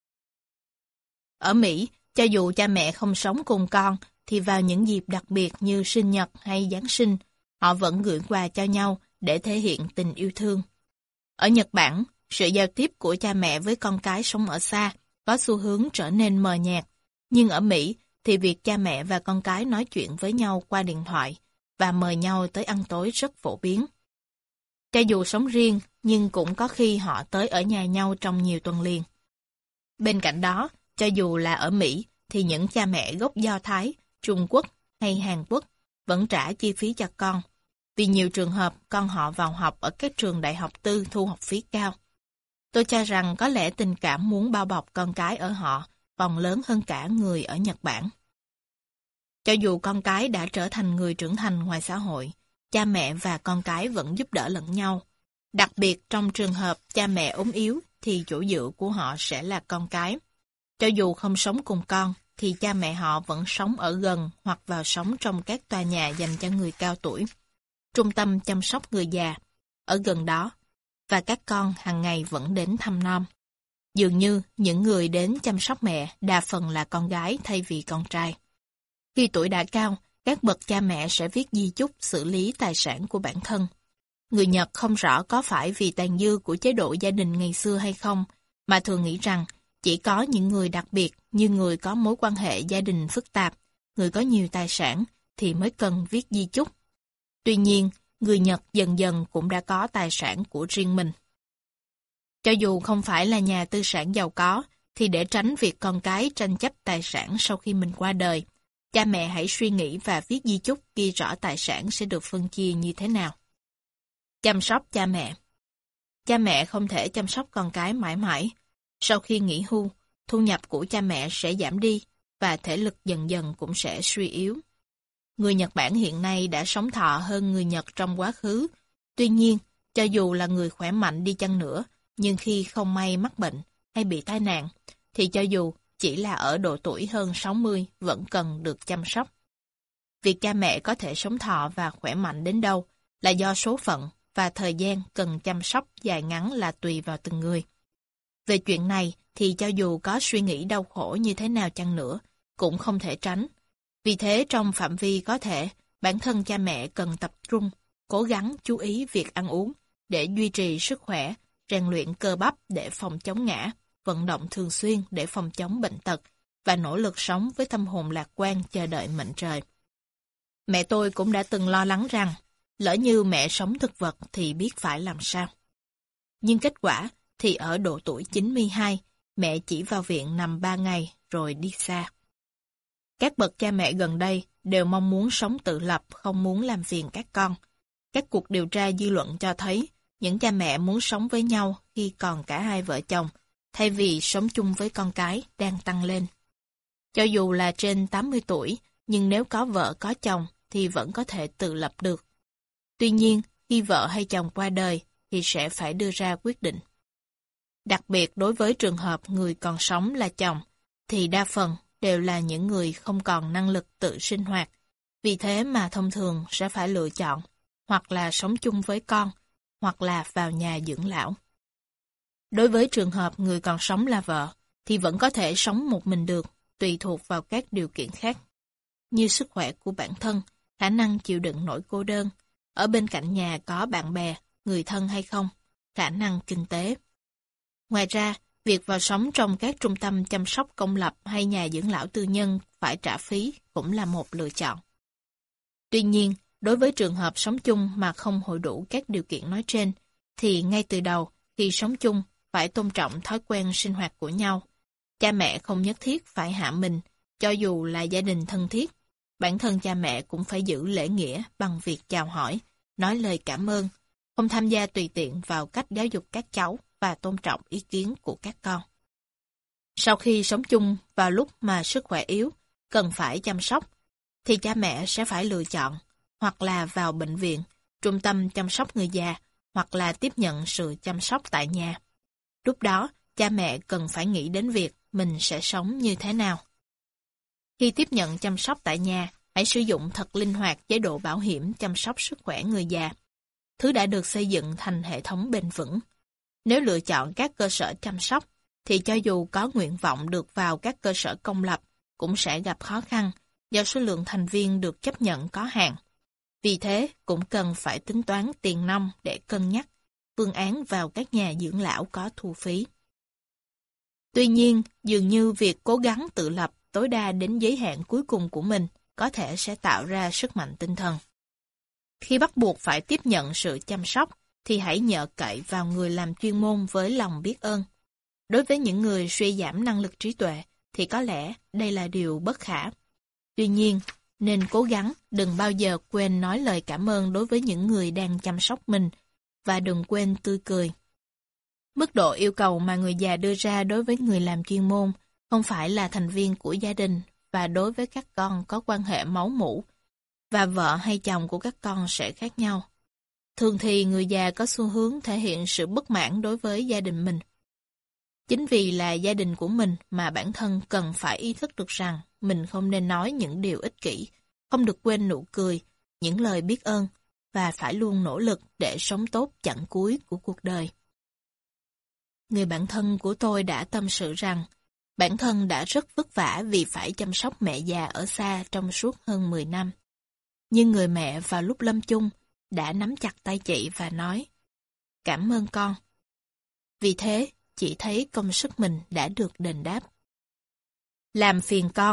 Ở Mỹ, cho dù cha mẹ không sống cùng con, thì vào những dịp đặc biệt như sinh nhật hay Giáng sinh, họ vẫn gửi quà cho nhau để thể hiện tình yêu thương. Ở Nhật Bản, sự giao tiếp của cha mẹ với con cái sống ở xa có xu hướng trở nên mờ nhạt. Nhưng ở Mỹ, thì việc cha mẹ và con cái nói chuyện với nhau qua điện thoại và mời nhau tới ăn tối rất phổ biến. Cho dù sống riêng, nhưng cũng có khi họ tới ở nhà nhau trong nhiều tuần liền. Bên cạnh đó, cho dù là ở Mỹ, thì những cha mẹ gốc Do Thái, Trung Quốc hay Hàn Quốc vẫn trả chi phí cho con, vì nhiều trường hợp con họ vào học ở các trường đại học tư thu học phí cao. Tôi cho rằng có lẽ tình cảm muốn bao bọc con cái ở họ còn lớn hơn cả người ở Nhật Bản. Cho dù con cái đã trở thành người trưởng thành ngoài xã hội, cha mẹ và con cái vẫn giúp đỡ lẫn nhau. Đặc biệt trong trường hợp cha mẹ ốm yếu thì chỗ dựa của họ sẽ là con cái. Cho dù không sống cùng con, thì cha mẹ họ vẫn sống ở gần hoặc vào sống trong các tòa nhà dành cho người cao tuổi, trung tâm chăm sóc người già, ở gần đó, và các con hàng ngày vẫn đến thăm nom. Dường như những người đến chăm sóc mẹ đa phần là con gái thay vì con trai. Khi tuổi đã cao, các bậc cha mẹ sẽ viết di chúc xử lý tài sản của bản thân. Người Nhật không rõ có phải vì tàn dư của chế độ gia đình ngày xưa hay không, mà thường nghĩ rằng chỉ có những người đặc biệt như người có mối quan hệ gia đình phức tạp, người có nhiều tài sản thì mới cần viết di chúc. Tuy nhiên, người Nhật dần dần cũng đã có tài sản của riêng mình. Cho dù không phải là nhà tư sản giàu có, thì để tránh việc con cái tranh chấp tài sản sau khi mình qua đời, cha mẹ hãy suy nghĩ và viết di chúc ghi rõ tài sản sẽ được phân chia như thế nào. Chăm sóc cha mẹ. Cha mẹ không thể chăm sóc con cái mãi mãi. Sau khi nghỉ hưu, thu nhập của cha mẹ sẽ giảm đi và thể lực dần dần cũng sẽ suy yếu. Người Nhật Bản hiện nay đã sống thọ hơn người Nhật trong quá khứ. Tuy nhiên, cho dù là người khỏe mạnh đi chăng nữa, nhưng khi không may mắc bệnh hay bị tai nạn, thì cho dù chỉ là ở độ tuổi hơn 60 vẫn cần được chăm sóc. Việc cha mẹ có thể sống thọ và khỏe mạnh đến đâu là do số phận và thời gian cần chăm sóc dài ngắn là tùy vào từng người. Về chuyện này thì cho dù có suy nghĩ đau khổ như thế nào chăng nữa, cũng không thể tránh. Vì thế trong phạm vi có thể, bản thân cha mẹ cần tập trung, cố gắng chú ý việc ăn uống để duy trì sức khỏe, rèn luyện cơ bắp để phòng chống ngã, vận động thường xuyên để phòng chống bệnh tật và nỗ lực sống với tâm hồn lạc quan chờ đợi mệnh trời. Mẹ tôi cũng đã từng lo lắng rằng, lỡ như mẹ sống thực vật thì biết phải làm sao. Nhưng kết quả thì ở độ tuổi 92, mẹ chỉ vào viện nằm 3 ngày rồi đi xa. Các bậc cha mẹ gần đây đều mong muốn sống tự lập, không muốn làm phiền các con. Các cuộc điều tra dư luận cho thấy, những cha mẹ muốn sống với nhau khi còn cả hai vợ chồng, thay vì sống chung với con cái đang tăng lên. Cho dù là trên 80 tuổi, nhưng nếu có vợ có chồng thì vẫn có thể tự lập được. Tuy nhiên, khi vợ hay chồng qua đời thì sẽ phải đưa ra quyết định. Đặc biệt đối với trường hợp người còn sống là chồng, thì đa phần đều là những người không còn năng lực tự sinh hoạt. Vì thế mà thông thường sẽ phải lựa chọn, hoặc là sống chung với con, hoặc là vào nhà dưỡng lão. Đối với trường hợp người còn sống là vợ, thì vẫn có thể sống một mình được, tùy thuộc vào các điều kiện khác, như sức khỏe của bản thân, khả năng chịu đựng nỗi cô đơn, ở bên cạnh nhà có bạn bè, người thân hay không, khả năng kinh tế. Ngoài ra, việc vào sống trong các trung tâm chăm sóc công lập hay nhà dưỡng lão tư nhân phải trả phí cũng là một lựa chọn. Tuy nhiên, đối với trường hợp sống chung mà không hội đủ các điều kiện nói trên, thì ngay từ đầu, khi sống chung, phải tôn trọng thói quen sinh hoạt của nhau. Cha mẹ không nhất thiết phải hạ mình, cho dù là gia đình thân thiết. Bản thân cha mẹ cũng phải giữ lễ nghĩa bằng việc chào hỏi, nói lời cảm ơn, không tham gia tùy tiện vào cách giáo dục các cháu và tôn trọng ý kiến của các con. Sau khi sống chung vào lúc mà sức khỏe yếu, cần phải chăm sóc, thì cha mẹ sẽ phải lựa chọn hoặc là vào bệnh viện, trung tâm chăm sóc người già, hoặc là tiếp nhận sự chăm sóc tại nhà. Lúc đó, cha mẹ cần phải nghĩ đến việc mình sẽ sống như thế nào. Khi tiếp nhận chăm sóc tại nhà, hãy sử dụng thật linh hoạt chế độ bảo hiểm chăm sóc sức khỏe người già. Thứ đã được xây dựng thành hệ thống bền vững. Nếu lựa chọn các cơ sở chăm sóc, thì cho dù có nguyện vọng được vào các cơ sở công lập, cũng sẽ gặp khó khăn do số lượng thành viên được chấp nhận có hạn. Vì thế, cũng cần phải tính toán tiền nong để cân nhắc phương án vào các nhà dưỡng lão có thu phí. Tuy nhiên, dường như việc cố gắng tự lập tối đa đến giới hạn cuối cùng của mình có thể sẽ tạo ra sức mạnh tinh thần. Khi bắt buộc phải tiếp nhận sự chăm sóc, thì hãy nhờ cậy vào người làm chuyên môn với lòng biết ơn. Đối với những người suy giảm năng lực trí tuệ, thì có lẽ đây là điều bất khả. Tuy nhiên, nên cố gắng đừng bao giờ quên nói lời cảm ơn đối với những người đang chăm sóc mình, và đừng quên tươi cười. Mức độ yêu cầu mà người già đưa ra đối với người làm chuyên môn không phải là thành viên của gia đình, và đối với các con có quan hệ máu mủ, và vợ hay chồng của các con sẽ khác nhau. Thường thì người già có xu hướng thể hiện sự bất mãn đối với gia đình mình. Chính vì là gia đình của mình mà bản thân cần phải ý thức được rằng mình không nên nói những điều ích kỷ, không được quên nụ cười, những lời biết ơn, và phải luôn nỗ lực để sống tốt chặng cuối của cuộc đời. Người bạn thân của tôi đã tâm sự rằng bản thân đã rất vất vả vì phải chăm sóc mẹ già ở xa trong suốt hơn 10 năm. Nhưng người mẹ vào lúc lâm chung đã nắm chặt tay chị và nói: "Cảm ơn con." Vì thế, chị thấy công sức mình đã được đền đáp. Làm phiền con.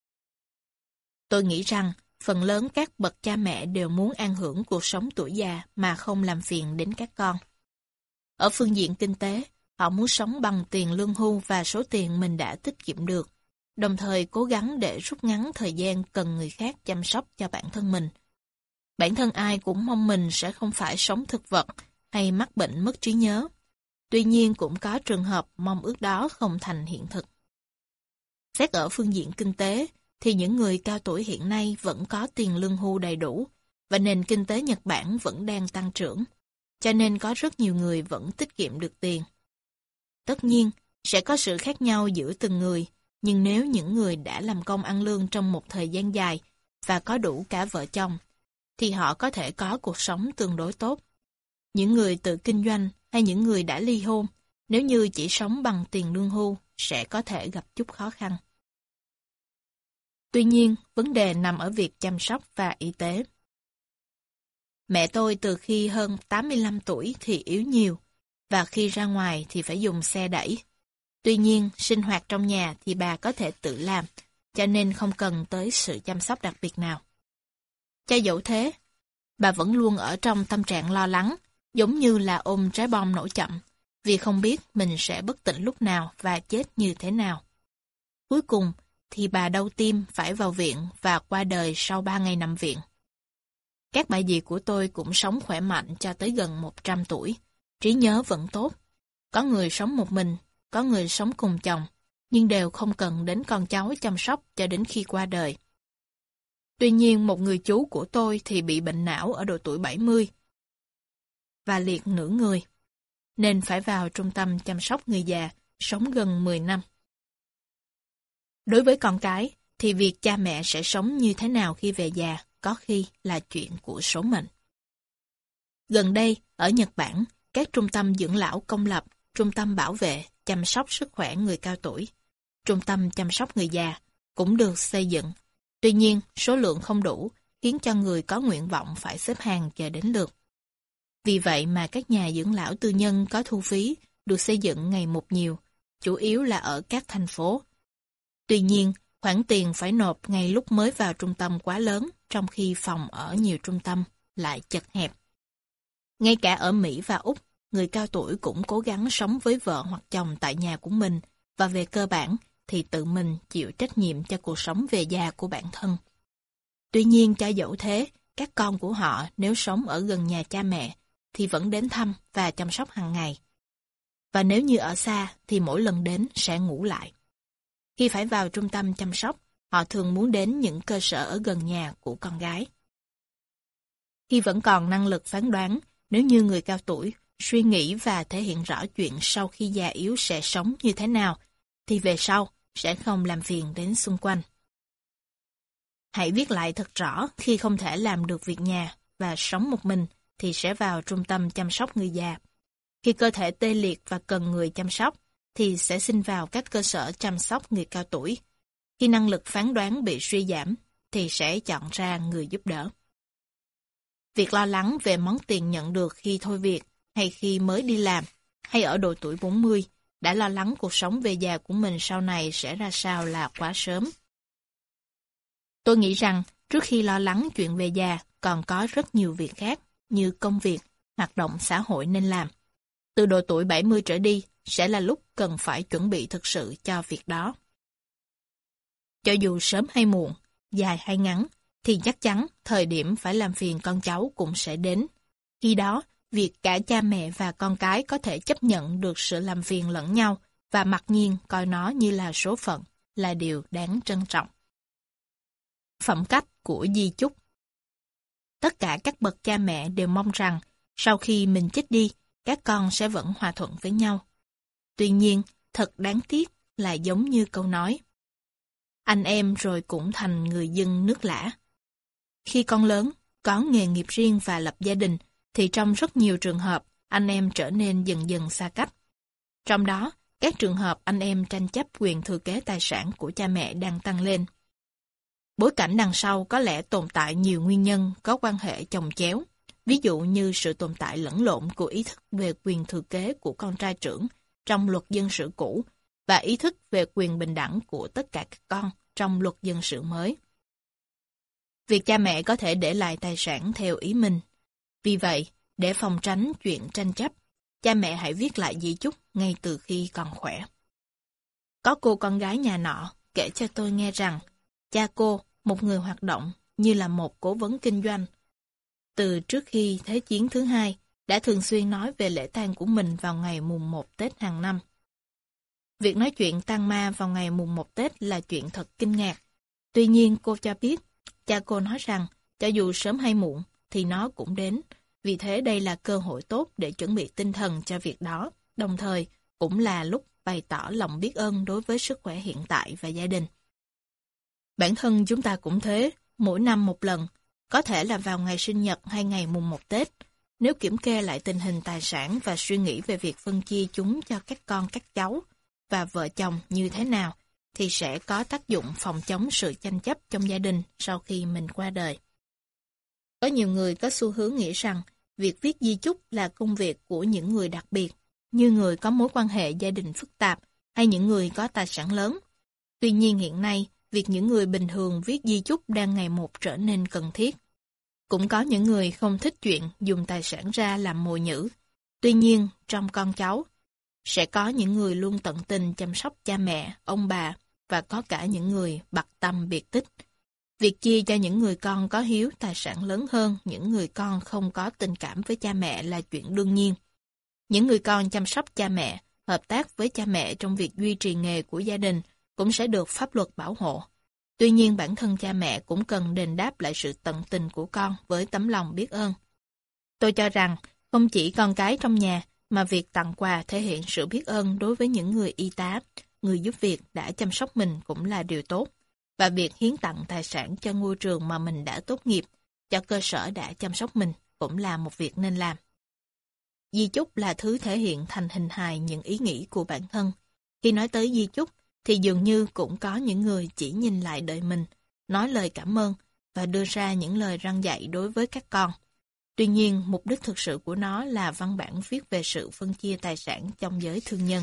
Tôi nghĩ rằng phần lớn các bậc cha mẹ đều muốn an hưởng cuộc sống tuổi già mà không làm phiền đến các con. Ở phương diện kinh tế, họ muốn sống bằng tiền lương hưu và số tiền mình đã tiết kiệm được, đồng thời cố gắng để rút ngắn thời gian cần người khác chăm sóc cho bản thân mình. Bản thân ai cũng mong mình sẽ không phải sống thực vật hay mắc bệnh mất trí nhớ. Tuy nhiên cũng có trường hợp mong ước đó không thành hiện thực. Xét ở phương diện kinh tế, thì những người cao tuổi hiện nay vẫn có tiền lương hưu đầy đủ, và nền kinh tế Nhật Bản vẫn đang tăng trưởng, cho nên có rất nhiều người vẫn tiết kiệm được tiền. Tất nhiên, sẽ có sự khác nhau giữa từng người, nhưng nếu những người đã làm công ăn lương trong một thời gian dài và có đủ cả vợ chồng, thì họ có thể có cuộc sống tương đối tốt. Những người tự kinh doanh hay những người đã ly hôn, nếu như chỉ sống bằng tiền lương hưu, sẽ có thể gặp chút khó khăn. Tuy nhiên, vấn đề nằm ở việc chăm sóc và y tế. Mẹ tôi từ khi hơn 85 tuổi thì yếu nhiều, và khi ra ngoài thì phải dùng xe đẩy. Tuy nhiên, sinh hoạt trong nhà thì bà có thể tự làm, cho nên không cần tới sự chăm sóc đặc biệt nào. Cho dẫu thế, bà vẫn luôn ở trong tâm trạng lo lắng, giống như là ôm trái bom nổ chậm, vì không biết mình sẽ bất tỉnh lúc nào và chết như thế nào. Cuối cùng, thì bà đau tim phải vào viện và qua đời sau 3 ngày nằm viện. Các bà dì của tôi cũng sống khỏe mạnh cho tới gần 100 tuổi, trí nhớ vẫn tốt. Có người sống một mình, có người sống cùng chồng, nhưng đều không cần đến con cháu chăm sóc cho đến khi qua đời. Tuy nhiên, một người chú của tôi thì bị bệnh não ở độ tuổi 70 và liệt nửa người, nên phải vào trung tâm chăm sóc người già, sống gần 10 năm. Đối với con cái, thì việc cha mẹ sẽ sống như thế nào khi về già có khi là chuyện của số mệnh. Gần đây, ở Nhật Bản, các trung tâm dưỡng lão công lập, trung tâm bảo vệ, chăm sóc sức khỏe người cao tuổi, trung tâm chăm sóc người già cũng được xây dựng. Tuy nhiên, số lượng không đủ, khiến cho người có nguyện vọng phải xếp hàng chờ đến lượt. Vì vậy mà các nhà dưỡng lão tư nhân có thu phí được xây dựng ngày một nhiều, chủ yếu là ở các thành phố. Tuy nhiên, khoản tiền phải nộp ngay lúc mới vào trung tâm quá lớn, trong khi phòng ở nhiều trung tâm lại chật hẹp. Ngay cả ở Mỹ và Úc, người cao tuổi cũng cố gắng sống với vợ hoặc chồng tại nhà của mình, và về cơ bản thì tự mình chịu trách nhiệm cho cuộc sống về già của bản thân. Tuy nhiên cho dẫu thế, các con của họ nếu sống ở gần nhà cha mẹ thì vẫn đến thăm và chăm sóc hàng ngày. Và nếu như ở xa thì mỗi lần đến sẽ ngủ lại. Khi phải vào trung tâm chăm sóc, họ thường muốn đến những cơ sở ở gần nhà của con gái. Khi vẫn còn năng lực phán đoán, nếu như người cao tuổi suy nghĩ và thể hiện rõ chuyện sau khi già yếu sẽ sống như thế nào, thì về sau sẽ không làm phiền đến xung quanh. Hãy viết lại thật rõ khi không thể làm được việc nhà và sống một mình thì sẽ vào trung tâm chăm sóc người già. Khi cơ thể tê liệt và cần người chăm sóc, thì sẽ xin vào các cơ sở chăm sóc người cao tuổi. Khi năng lực phán đoán bị suy giảm, thì sẽ chọn ra người giúp đỡ. Việc lo lắng về món tiền nhận được khi thôi việc, hay khi mới đi làm, hay ở độ tuổi 40, đã lo lắng cuộc sống về già của mình sau này sẽ ra sao là quá sớm. Tôi nghĩ rằng, trước khi lo lắng chuyện về già, còn có rất nhiều việc khác, như công việc, hoạt động xã hội nên làm. Từ độ tuổi 70 trở đi, sẽ là lúc cần phải chuẩn bị thực sự cho việc đó. Cho dù sớm hay muộn, dài hay ngắn, thì chắc chắn thời điểm phải làm phiền con cháu cũng sẽ đến. Khi đó, việc cả cha mẹ và con cái có thể chấp nhận được sự làm phiền lẫn nhau và mặc nhiên coi nó như là số phận, là điều đáng trân trọng. Phẩm cách của di chúc. Tất cả các bậc cha mẹ đều mong rằng Sau khi mình chết đi, các con sẽ vẫn hòa thuận với nhau. Tuy nhiên, thật đáng tiếc là giống như câu nói. Anh em rồi cũng thành người dân nước lã. Khi con lớn, có nghề nghiệp riêng và lập gia đình, thì trong rất nhiều trường hợp, anh em trở nên dần dần xa cách. Trong đó, các trường hợp anh em tranh chấp quyền thừa kế tài sản của cha mẹ đang tăng lên. Bối cảnh đằng sau có lẽ tồn tại nhiều nguyên nhân có quan hệ chồng chéo, ví dụ như sự tồn tại lẫn lộn của ý thức về quyền thừa kế của con trai trưởng trong luật dân sự cũ và ý thức về quyền bình đẳng của tất cả các con trong luật dân sự mới. Việc cha mẹ có thể để lại tài sản theo ý mình. Vì vậy, để phòng tránh chuyện tranh chấp, cha mẹ hãy viết lại di chúc ngay từ khi còn khỏe. Có cô con gái nhà nọ kể cho tôi nghe rằng cha cô, một người hoạt động như là một cố vấn kinh doanh, từ trước khi Thế chiến thứ hai, đã thường xuyên nói về lễ tang của mình vào ngày mùng 1 Tết hàng năm. Việc nói chuyện tang ma vào ngày mùng 1 Tết là chuyện thật kinh ngạc. Tuy nhiên cô cho biết, cha cô nói rằng, cho dù sớm hay muộn, thì nó cũng đến. Vì thế đây là cơ hội tốt để chuẩn bị tinh thần cho việc đó, đồng thời cũng là lúc bày tỏ lòng biết ơn đối với sức khỏe hiện tại và gia đình. Bản thân chúng ta cũng thế, mỗi năm một lần, có thể là vào ngày sinh nhật hay ngày mùng 1 Tết. Nếu kiểm kê lại tình hình tài sản và suy nghĩ về việc phân chia chúng cho các con các cháu và vợ chồng như thế nào, thì sẽ có tác dụng phòng chống sự tranh chấp trong gia đình sau khi mình qua đời. Có nhiều người có xu hướng nghĩ rằng việc viết di chúc là công việc của những người đặc biệt, như người có mối quan hệ gia đình phức tạp hay những người có tài sản lớn. Tuy nhiên hiện nay, việc những người bình thường viết di chúc đang ngày một trở nên cần thiết. Cũng có những người không thích chuyện dùng tài sản ra làm mồi nhử. Tuy nhiên, trong con cháu, sẽ có những người luôn tận tình chăm sóc cha mẹ, ông bà, và có cả những người bặt tâm biệt tích. Việc chia cho những người con có hiếu tài sản lớn hơn những người con không có tình cảm với cha mẹ là chuyện đương nhiên. Những người con chăm sóc cha mẹ, hợp tác với cha mẹ trong việc duy trì nghề của gia đình cũng sẽ được pháp luật bảo hộ. Tuy nhiên bản thân cha mẹ cũng cần đền đáp lại sự tận tình của con với tấm lòng biết ơn. Tôi cho rằng không chỉ con cái trong nhà mà việc tặng quà thể hiện sự biết ơn đối với những người y tá, người giúp việc đã chăm sóc mình cũng là điều tốt. Và việc hiến tặng tài sản cho ngôi trường mà mình đã tốt nghiệp, cho cơ sở đã chăm sóc mình cũng là một việc nên làm. Di chúc là thứ thể hiện thành hình hài những ý nghĩ của bản thân. Khi nói tới di chúc, thì dường như cũng có những người chỉ nhìn lại đời mình, nói lời cảm ơn và đưa ra những lời răn dạy đối với các con. Tuy nhiên, mục đích thực sự của nó là văn bản viết về sự phân chia tài sản trong giới thương nhân.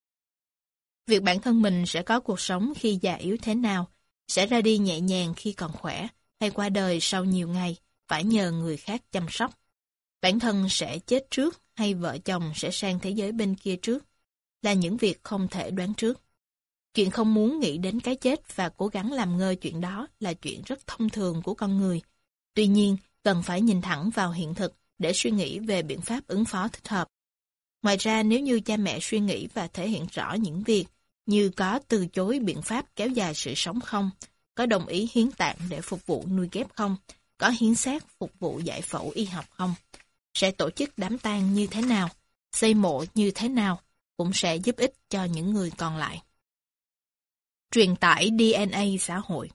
Việc bản thân mình sẽ có cuộc sống khi già yếu thế nào, sẽ ra đi nhẹ nhàng khi còn khỏe, hay qua đời sau nhiều ngày, phải nhờ người khác chăm sóc. Bản thân sẽ chết trước hay vợ chồng sẽ sang thế giới bên kia trước, là những việc không thể đoán trước. Chuyện không muốn nghĩ đến cái chết và cố gắng làm ngơ chuyện đó là chuyện rất thông thường của con người. Tuy nhiên, cần phải nhìn thẳng vào hiện thực để suy nghĩ về biện pháp ứng phó thích hợp. Ngoài ra, nếu như cha mẹ suy nghĩ và thể hiện rõ những việc như có từ chối biện pháp kéo dài sự sống không, có đồng ý hiến tạng để phục vụ nuôi ghép không, có hiến xác phục vụ giải phẫu y học không, sẽ tổ chức đám tang như thế nào, xây mộ như thế nào, cũng sẽ giúp ích cho những người còn lại. Truyền tải DNA xã hội.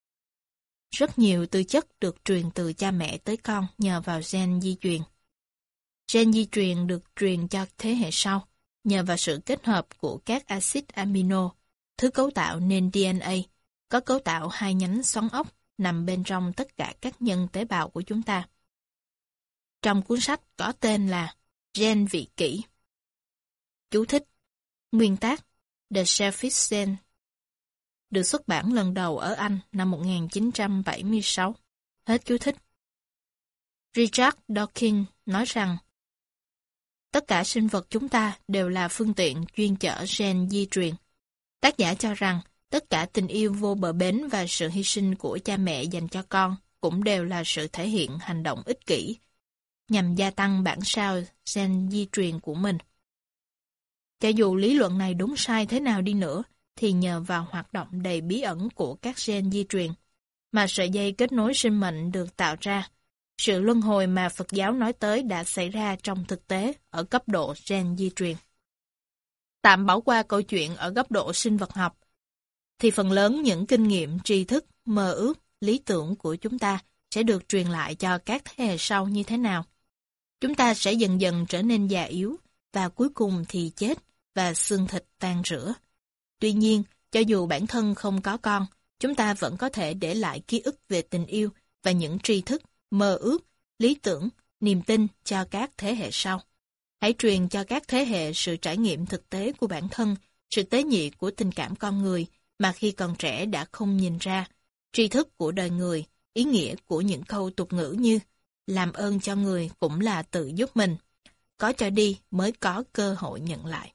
Rất nhiều tư chất được truyền từ cha mẹ tới con nhờ vào gen di truyền. Gen di truyền được truyền cho thế hệ sau nhờ vào sự kết hợp của các axit amino, thứ cấu tạo nên DNA, có cấu tạo hai nhánh xoắn ốc nằm bên trong tất cả các nhân tế bào của chúng ta. Trong cuốn sách có tên là Gen vị kỷ. Chú thích: nguyên tác The Selfish Gene, được xuất bản lần đầu ở Anh năm 1976. Hết chú thích. Richard Dawkins nói rằng tất cả sinh vật chúng ta đều là phương tiện chuyên chở gen di truyền. Tác giả cho rằng tất cả tình yêu vô bờ bến và sự hy sinh của cha mẹ dành cho con cũng đều là sự thể hiện hành động ích kỷ nhằm gia tăng bản sao gen di truyền của mình. Cho dù lý luận này đúng sai thế nào đi nữa, thì nhờ vào hoạt động đầy bí ẩn của các gen di truyền, mà sợi dây kết nối sinh mệnh được tạo ra, Sự luân hồi mà Phật giáo nói tới đã xảy ra trong thực tế ở cấp độ gen di truyền. Tạm bỏ qua câu chuyện ở góc độ sinh vật học, thì phần lớn những kinh nghiệm, tri thức, mơ ước, lý tưởng của chúng ta sẽ được truyền lại cho các thế hệ sau như thế nào. Chúng ta sẽ dần dần trở nên già yếu, và cuối cùng thì chết, và xương thịt tan rã. Tuy nhiên, cho dù bản thân không có con, chúng ta vẫn có thể để lại ký ức về tình yêu và những tri thức, mơ ước, lý tưởng, niềm tin cho các thế hệ sau. Hãy truyền cho các thế hệ sự trải nghiệm thực tế của bản thân, sự tế nhị của tình cảm con người mà khi còn trẻ đã không nhìn ra, tri thức của đời người, ý nghĩa của những câu tục ngữ như làm ơn cho người cũng là tự giúp mình, có cho đi mới có cơ hội nhận lại.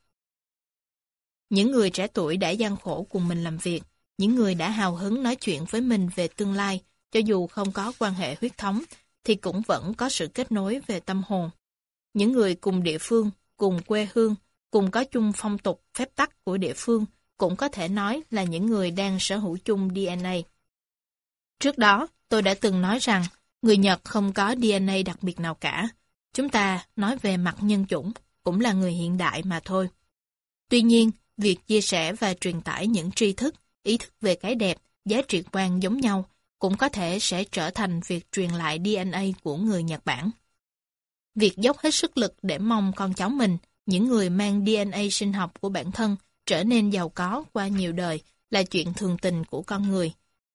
Những người trẻ tuổi đã gian khổ cùng mình làm việc, những người đã hào hứng nói chuyện với mình về tương lai, cho dù không có quan hệ huyết thống, thì cũng vẫn có sự kết nối về tâm hồn. Những người cùng địa phương, cùng quê hương, cùng có chung phong tục, phép tắc của địa phương, cũng có thể nói là những người đang sở hữu chung DNA. Trước đó, tôi đã từng nói rằng, người Nhật không có DNA đặc biệt nào cả. Chúng ta nói về mặt nhân chủng, cũng là người hiện đại mà thôi. Tuy nhiên, việc chia sẻ và truyền tải những tri thức, ý thức về cái đẹp, giá trị quan giống nhau, cũng có thể sẽ trở thành việc truyền lại DNA của người Nhật Bản. Việc dốc hết sức lực để mong con cháu mình, những người mang DNA sinh học của bản thân, trở nên giàu có qua nhiều đời là chuyện thường tình của con người.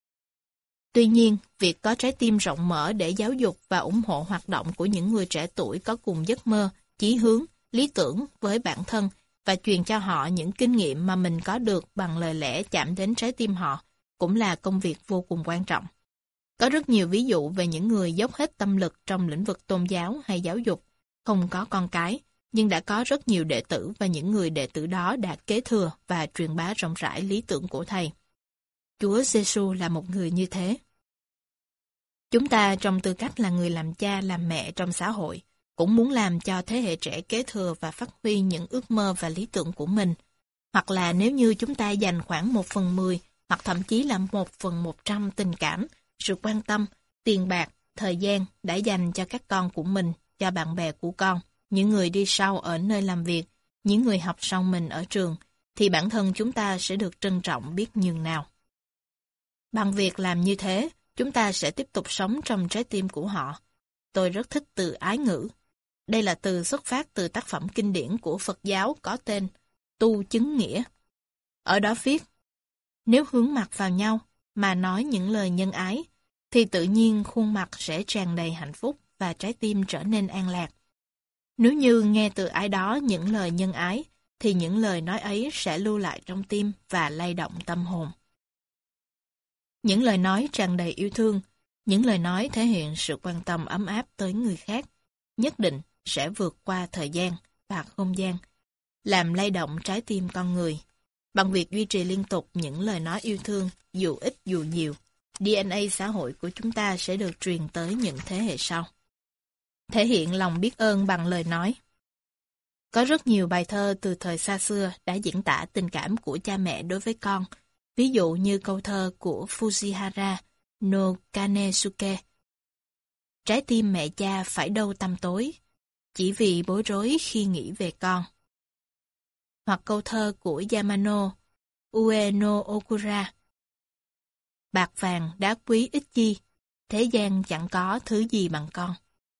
Tuy nhiên, việc có trái tim rộng mở để giáo dục và ủng hộ hoạt động của những người trẻ tuổi có cùng giấc mơ, chí hướng, lý tưởng với bản thân và truyền cho họ những kinh nghiệm mà mình có được bằng lời lẽ chạm đến trái tim họ cũng là công việc vô cùng quan trọng. Có rất nhiều ví dụ về những người dốc hết tâm lực trong lĩnh vực tôn giáo hay giáo dục, không có con cái, nhưng đã có rất nhiều đệ tử và những người đệ tử đó đã kế thừa và truyền bá rộng rãi lý tưởng của Thầy. Chúa Giêsu là một người như thế. Chúng ta trong tư cách là người làm cha làm mẹ trong xã hội, cũng muốn làm cho thế hệ trẻ kế thừa và phát huy những ước mơ và lý tưởng của mình. Hoặc là nếu như chúng ta dành khoảng 1/10 hoặc thậm chí là 1/100 tình cảm, sự quan tâm, tiền bạc, thời gian đã dành cho các con của mình, cho bạn bè của con, những người đi sau ở nơi làm việc, những người học sau mình ở trường, thì bản thân chúng ta sẽ được trân trọng biết nhường nào. Bằng việc làm như thế, chúng ta sẽ tiếp tục sống trong trái tim của họ. Tôi rất thích từ ái ngữ. Đây là từ xuất phát từ tác phẩm kinh điển của Phật giáo có tên Tu Chứng Nghĩa. Ở đó viết, nếu hướng mặt vào nhau mà nói những lời nhân ái, thì tự nhiên khuôn mặt sẽ tràn đầy hạnh phúc và trái tim trở nên an lạc. Nếu như nghe từ ai đó những lời nhân ái, thì những lời nói ấy sẽ lưu lại trong tim và lay động tâm hồn. Những lời nói tràn đầy yêu thương, những lời nói thể hiện sự quan tâm ấm áp tới người khác, nhất định sẽ vượt qua thời gian và không gian, làm lay động trái tim con người. Bằng việc duy trì liên tục những lời nói yêu thương, dù ít dù nhiều, DNA xã hội của chúng ta sẽ được truyền tới những thế hệ sau. Thể hiện lòng biết ơn bằng lời nói. Có rất nhiều bài thơ từ thời xa xưa đã diễn tả tình cảm của cha mẹ đối với con, ví dụ như câu thơ của Fujihara no Kanesuke. Trái tim mẹ cha phải đâu tăm tối, chỉ vì bối rối khi nghĩ về con. Hoặc câu thơ của Yamano Ueno Okura. Bạc vàng đá quý ít chi, thế gian chẳng có thứ gì bằng con.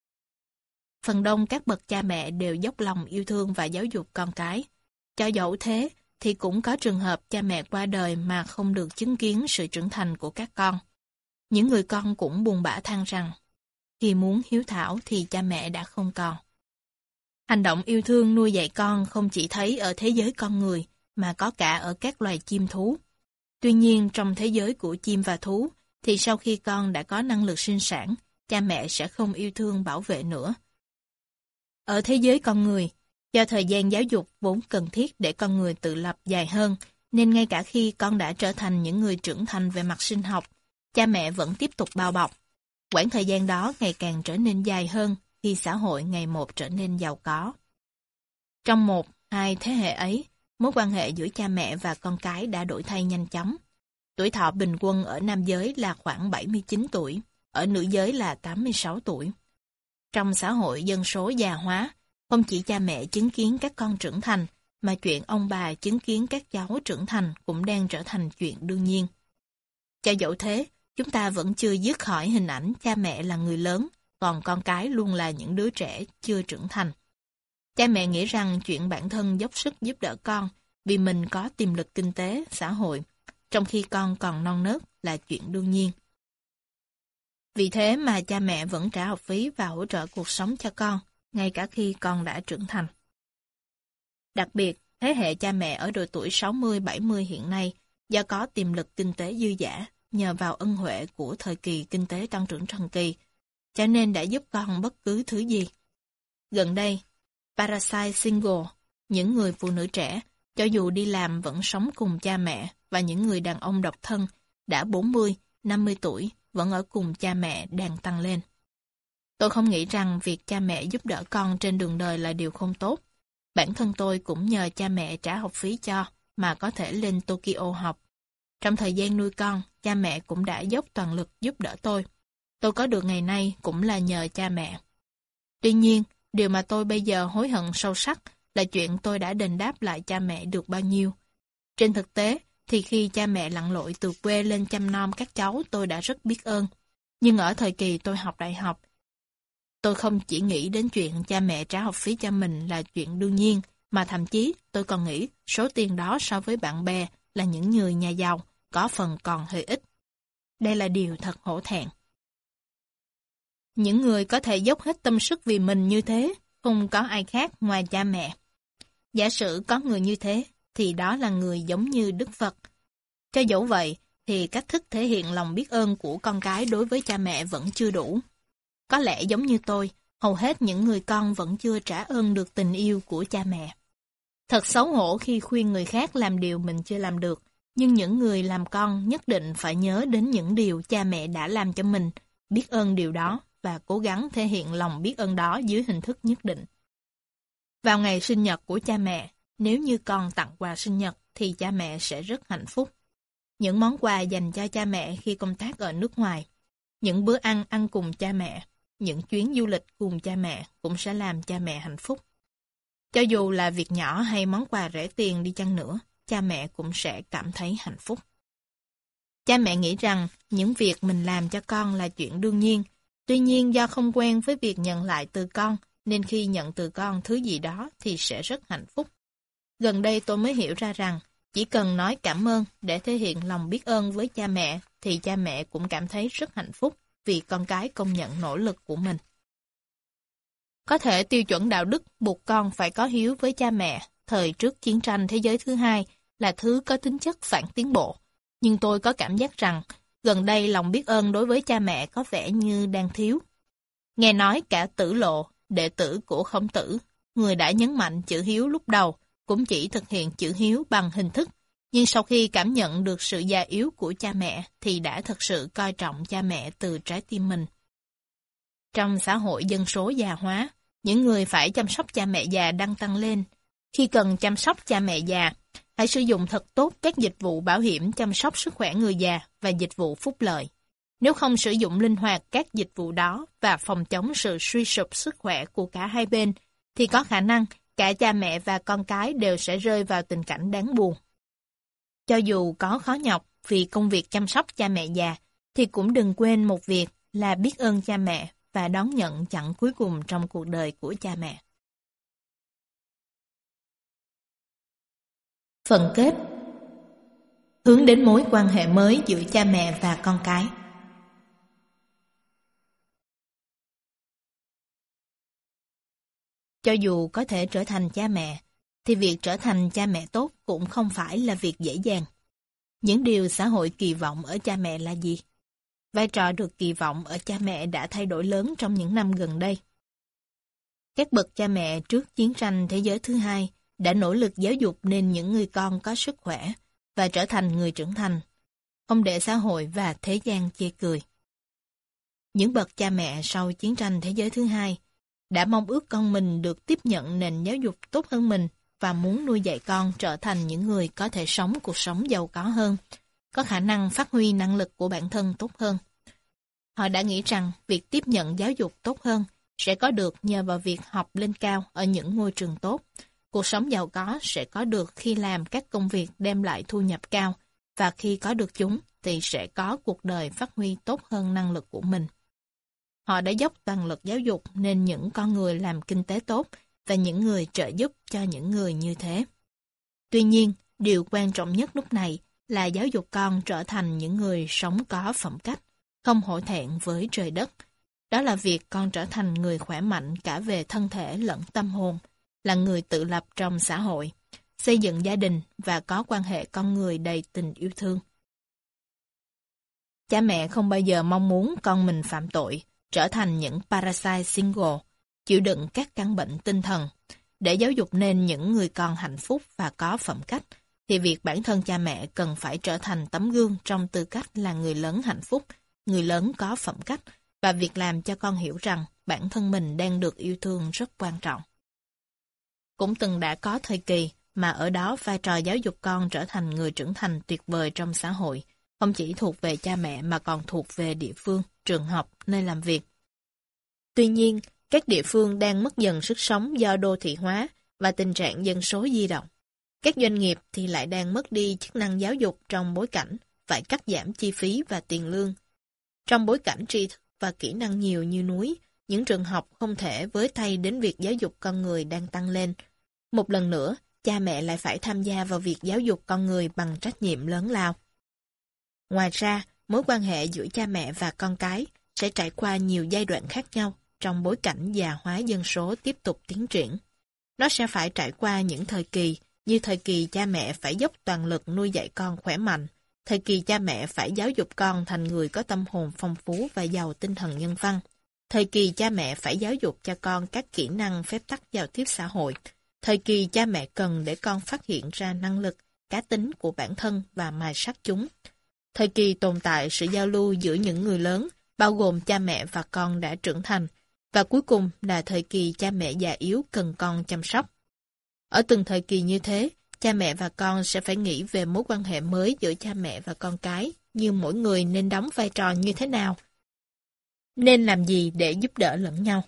Phần đông các bậc cha mẹ đều dốc lòng yêu thương và giáo dục con cái. Cho dẫu thế, thì cũng có trường hợp cha mẹ qua đời mà không được chứng kiến sự trưởng thành của các con. Những người con cũng buồn bã than rằng, khi muốn hiếu thảo thì cha mẹ đã không còn. Hành động yêu thương nuôi dạy con không chỉ thấy ở thế giới con người, mà có cả ở các loài chim thú. Tuy nhiên, trong thế giới của chim và thú, thì sau khi con đã có năng lực sinh sản, cha mẹ sẽ không yêu thương bảo vệ nữa. Ở thế giới con người, do thời gian giáo dục vốn cần thiết để con người tự lập dài hơn, nên ngay cả khi con đã trở thành những người trưởng thành về mặt sinh học, cha mẹ vẫn tiếp tục bao bọc. Quãng thời gian đó ngày càng trở nên dài hơn khi xã hội ngày một trở nên giàu có. Trong 1-2 thế hệ ấy, mối quan hệ giữa cha mẹ và con cái đã đổi thay nhanh chóng. Tuổi thọ bình quân ở nam giới là khoảng 79 tuổi, ở nữ giới là 86 tuổi. Trong xã hội dân số già hóa, không chỉ cha mẹ chứng kiến các con trưởng thành, mà chuyện ông bà chứng kiến các cháu trưởng thành cũng đang trở thành chuyện đương nhiên. Cho dẫu thế, chúng ta vẫn chưa dứt khỏi hình ảnh cha mẹ là người lớn, còn con cái luôn là những đứa trẻ chưa trưởng thành. Cha mẹ nghĩ rằng chuyện bản thân dốc sức giúp đỡ con vì mình có tiềm lực kinh tế, xã hội, trong khi con còn non nớt là chuyện đương nhiên. Vì thế mà cha mẹ vẫn trả học phí và hỗ trợ cuộc sống cho con, ngay cả khi con đã trưởng thành. Đặc biệt, thế hệ cha mẹ ở độ tuổi 60-70 hiện nay, do có tiềm lực kinh tế dư dả, nhờ vào ân huệ của thời kỳ kinh tế tăng trưởng thần kỳ, cho nên đã giúp con bất cứ thứ gì. Gần đây, Parasite Single, những người phụ nữ trẻ, cho dù đi làm vẫn sống cùng cha mẹ, và những người đàn ông độc thân đã 40, 50 tuổi vẫn ở cùng cha mẹ đang tăng lên. Tôi không nghĩ rằng việc cha mẹ giúp đỡ con trên đường đời là điều không tốt. Bản thân tôi cũng nhờ cha mẹ trả học phí cho mà có thể lên Tokyo học. Trong thời gian nuôi con, cha mẹ cũng đã dốc toàn lực giúp đỡ tôi. Tôi có được ngày nay cũng là nhờ cha mẹ. Tuy nhiên, điều mà tôi bây giờ hối hận sâu sắc là chuyện tôi đã đền đáp lại cha mẹ được bao nhiêu. Trên thực tế, thì khi cha mẹ lặn lội từ quê lên chăm nom các cháu tôi đã rất biết ơn. Nhưng ở thời kỳ tôi học đại học, tôi không chỉ nghĩ đến chuyện cha mẹ trả học phí cho mình là chuyện đương nhiên, mà thậm chí tôi còn nghĩ số tiền đó so với bạn bè là những người nhà giàu, có phần còn hơi ít. Đây là điều thật hổ thẹn. Những người có thể dốc hết tâm sức vì mình như thế, không có ai khác ngoài cha mẹ. Giả sử có người như thế, thì đó là người giống như Đức Phật. Cho dẫu vậy, thì cách thức thể hiện lòng biết ơn của con cái đối với cha mẹ vẫn chưa đủ. Có lẽ giống như tôi, hầu hết những người con vẫn chưa trả ơn được tình yêu của cha mẹ. Thật xấu hổ khi khuyên người khác làm điều mình chưa làm được, nhưng những người làm con nhất định phải nhớ đến những điều cha mẹ đã làm cho mình, biết ơn điều đó và cố gắng thể hiện lòng biết ơn đó dưới hình thức nhất định. Vào ngày sinh nhật của cha mẹ, nếu như con tặng quà sinh nhật thì cha mẹ sẽ rất hạnh phúc. Những món quà dành cho cha mẹ khi công tác ở nước ngoài, những bữa ăn cùng cha mẹ, những chuyến du lịch cùng cha mẹ cũng sẽ làm cha mẹ hạnh phúc. Cho dù là việc nhỏ hay món quà rẻ tiền đi chăng nữa, cha mẹ cũng sẽ cảm thấy hạnh phúc. Cha mẹ nghĩ rằng những việc mình làm cho con là chuyện đương nhiên, tuy nhiên do không quen với việc nhận lại từ con, nên khi nhận từ con thứ gì đó thì sẽ rất hạnh phúc. Gần đây tôi mới hiểu ra rằng, chỉ cần nói cảm ơn để thể hiện lòng biết ơn với cha mẹ, thì cha mẹ cũng cảm thấy rất hạnh phúc vì con cái công nhận nỗ lực của mình. Có thể tiêu chuẩn đạo đức buộc con phải có hiếu với cha mẹ thời trước chiến tranh thế giới thứ hai là thứ có tính chất phản tiến bộ, nhưng tôi có cảm giác rằng gần đây lòng biết ơn đối với cha mẹ có vẻ như đang thiếu. Nghe nói cả Tử Lộ, đệ tử của Khổng Tử, người đã nhấn mạnh chữ hiếu lúc đầu, cũng chỉ thực hiện chữ hiếu bằng hình thức, nhưng sau khi cảm nhận được sự già yếu của cha mẹ thì đã thật sự coi trọng cha mẹ từ trái tim mình. Trong xã hội dân số già hóa, những người phải chăm sóc cha mẹ già đang tăng lên. Khi cần chăm sóc cha mẹ già, hãy sử dụng thật tốt các dịch vụ bảo hiểm chăm sóc sức khỏe người già và dịch vụ phúc lợi. Nếu không sử dụng linh hoạt các dịch vụ đó và phòng chống sự suy sụp sức khỏe của cả hai bên, thì có khả năng cả cha mẹ và con cái đều sẽ rơi vào tình cảnh đáng buồn. Cho dù có khó nhọc vì công việc chăm sóc cha mẹ già, thì cũng đừng quên một việc là biết ơn cha mẹ và đón nhận chặng cuối cùng trong cuộc đời của cha mẹ. Phần kết. Hướng đến mối quan hệ mới giữa cha mẹ và con cái. Cho dù có thể trở thành cha mẹ, thì việc trở thành cha mẹ tốt cũng không phải là việc dễ dàng. Những điều xã hội kỳ vọng ở cha mẹ là gì? Vai trò được kỳ vọng ở cha mẹ đã thay đổi lớn trong những năm gần đây. Các bậc cha mẹ trước chiến tranh thế giới thứ hai đã nỗ lực giáo dục nên những người con có sức khỏe và trở thành người trưởng thành, không để xã hội và thế gian chê cười. Những bậc cha mẹ sau chiến tranh thế giới thứ hai đã mong ước con mình được tiếp nhận nền giáo dục tốt hơn mình và muốn nuôi dạy con trở thành những người có thể sống cuộc sống giàu có hơn, có khả năng phát huy năng lực của bản thân tốt hơn. Họ đã nghĩ rằng việc tiếp nhận giáo dục tốt hơn sẽ có được nhờ vào việc học lên cao ở những ngôi trường tốt. Cuộc sống giàu có sẽ có được khi làm các công việc đem lại thu nhập cao, và khi có được chúng thì sẽ có cuộc đời phát huy tốt hơn năng lực của mình. Họ đã dốc toàn lực giáo dục nên những con người làm kinh tế tốt và những người trợ giúp cho những người như thế. Tuy nhiên, điều quan trọng nhất lúc này là giáo dục con trở thành những người sống có phẩm cách, không hổ thẹn với trời đất. Đó là việc con trở thành người khỏe mạnh cả về thân thể lẫn tâm hồn, là người tự lập trong xã hội, xây dựng gia đình và có quan hệ con người đầy tình yêu thương. Cha mẹ không bao giờ mong muốn con mình phạm tội, trở thành những parasite single, chịu đựng các căn bệnh tinh thần. Để giáo dục nên những người con hạnh phúc và có phẩm cách, thì việc bản thân cha mẹ cần phải trở thành tấm gương trong tư cách là người lớn hạnh phúc, người lớn có phẩm cách, và việc làm cho con hiểu rằng bản thân mình đang được yêu thương rất quan trọng. Cũng từng đã có thời kỳ mà ở đó vai trò giáo dục con trở thành người trưởng thành tuyệt vời trong xã hội, không chỉ thuộc về cha mẹ mà còn thuộc về địa phương, trường học, nơi làm việc. Tuy nhiên, các địa phương đang mất dần sức sống do đô thị hóa và tình trạng dân số di động. Các doanh nghiệp thì lại đang mất đi chức năng giáo dục trong bối cảnh phải cắt giảm chi phí và tiền lương. Trong bối cảnh tri thức và kỹ năng nhiều như núi, những trường học không thể với tay đến việc giáo dục con người đang tăng lên. Một lần nữa, cha mẹ lại phải tham gia vào việc giáo dục con người bằng trách nhiệm lớn lao. Ngoài ra, mối quan hệ giữa cha mẹ và con cái sẽ trải qua nhiều giai đoạn khác nhau trong bối cảnh già hóa dân số tiếp tục tiến triển. Nó sẽ phải trải qua những thời kỳ như thời kỳ cha mẹ phải dốc toàn lực nuôi dạy con khỏe mạnh, thời kỳ cha mẹ phải giáo dục con thành người có tâm hồn phong phú và giàu tinh thần nhân văn, thời kỳ cha mẹ phải giáo dục cho con các kỹ năng phép tắc giao tiếp xã hội, thời kỳ cha mẹ cần để con phát hiện ra năng lực, cá tính của bản thân và mài sắc chúng. Thời kỳ tồn tại sự giao lưu giữa những người lớn, bao gồm cha mẹ và con đã trưởng thành, và cuối cùng là thời kỳ cha mẹ già yếu cần con chăm sóc. Ở từng thời kỳ như thế, cha mẹ và con sẽ phải nghĩ về mối quan hệ mới giữa cha mẹ và con cái, như mỗi người nên đóng vai trò như thế nào, nên làm gì để giúp đỡ lẫn nhau.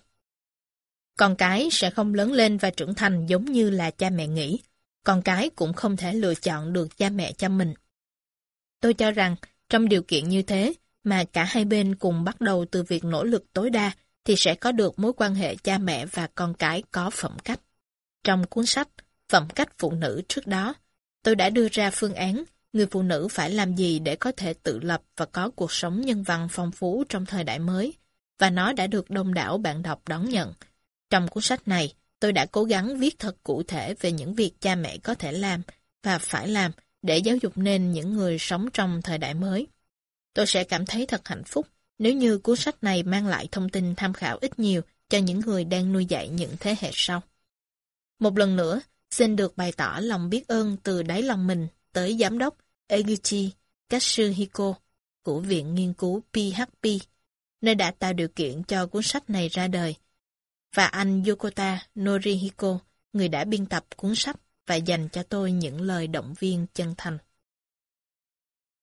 Con cái sẽ không lớn lên và trưởng thành giống như là cha mẹ nghĩ. Con cái cũng không thể lựa chọn được cha mẹ cho mình. Tôi cho rằng, trong điều kiện như thế, mà cả hai bên cùng bắt đầu từ việc nỗ lực tối đa, thì sẽ có được mối quan hệ cha mẹ và con cái có phẩm cách. Trong cuốn sách Phẩm cách phụ nữ trước đó, tôi đã đưa ra phương án người phụ nữ phải làm gì để có thể tự lập và có cuộc sống nhân văn phong phú trong thời đại mới, và nó đã được đông đảo bạn đọc đón nhận. Trong cuốn sách này, tôi đã cố gắng viết thật cụ thể về những việc cha mẹ có thể làm và phải làm để giáo dục nên những người sống trong thời đại mới. Tôi sẽ cảm thấy thật hạnh phúc nếu như cuốn sách này mang lại thông tin tham khảo ít nhiều cho những người đang nuôi dạy những thế hệ sau. Một lần nữa, xin được bày tỏ lòng biết ơn từ đáy lòng mình tới Giám đốc Eguchi Katsuhiko của Viện Nghiên cứu PHP, nơi đã tạo điều kiện cho cuốn sách này ra đời, và anh Yokota Norihiko, người đã biên tập cuốn sách và dành cho tôi những lời động viên chân thành.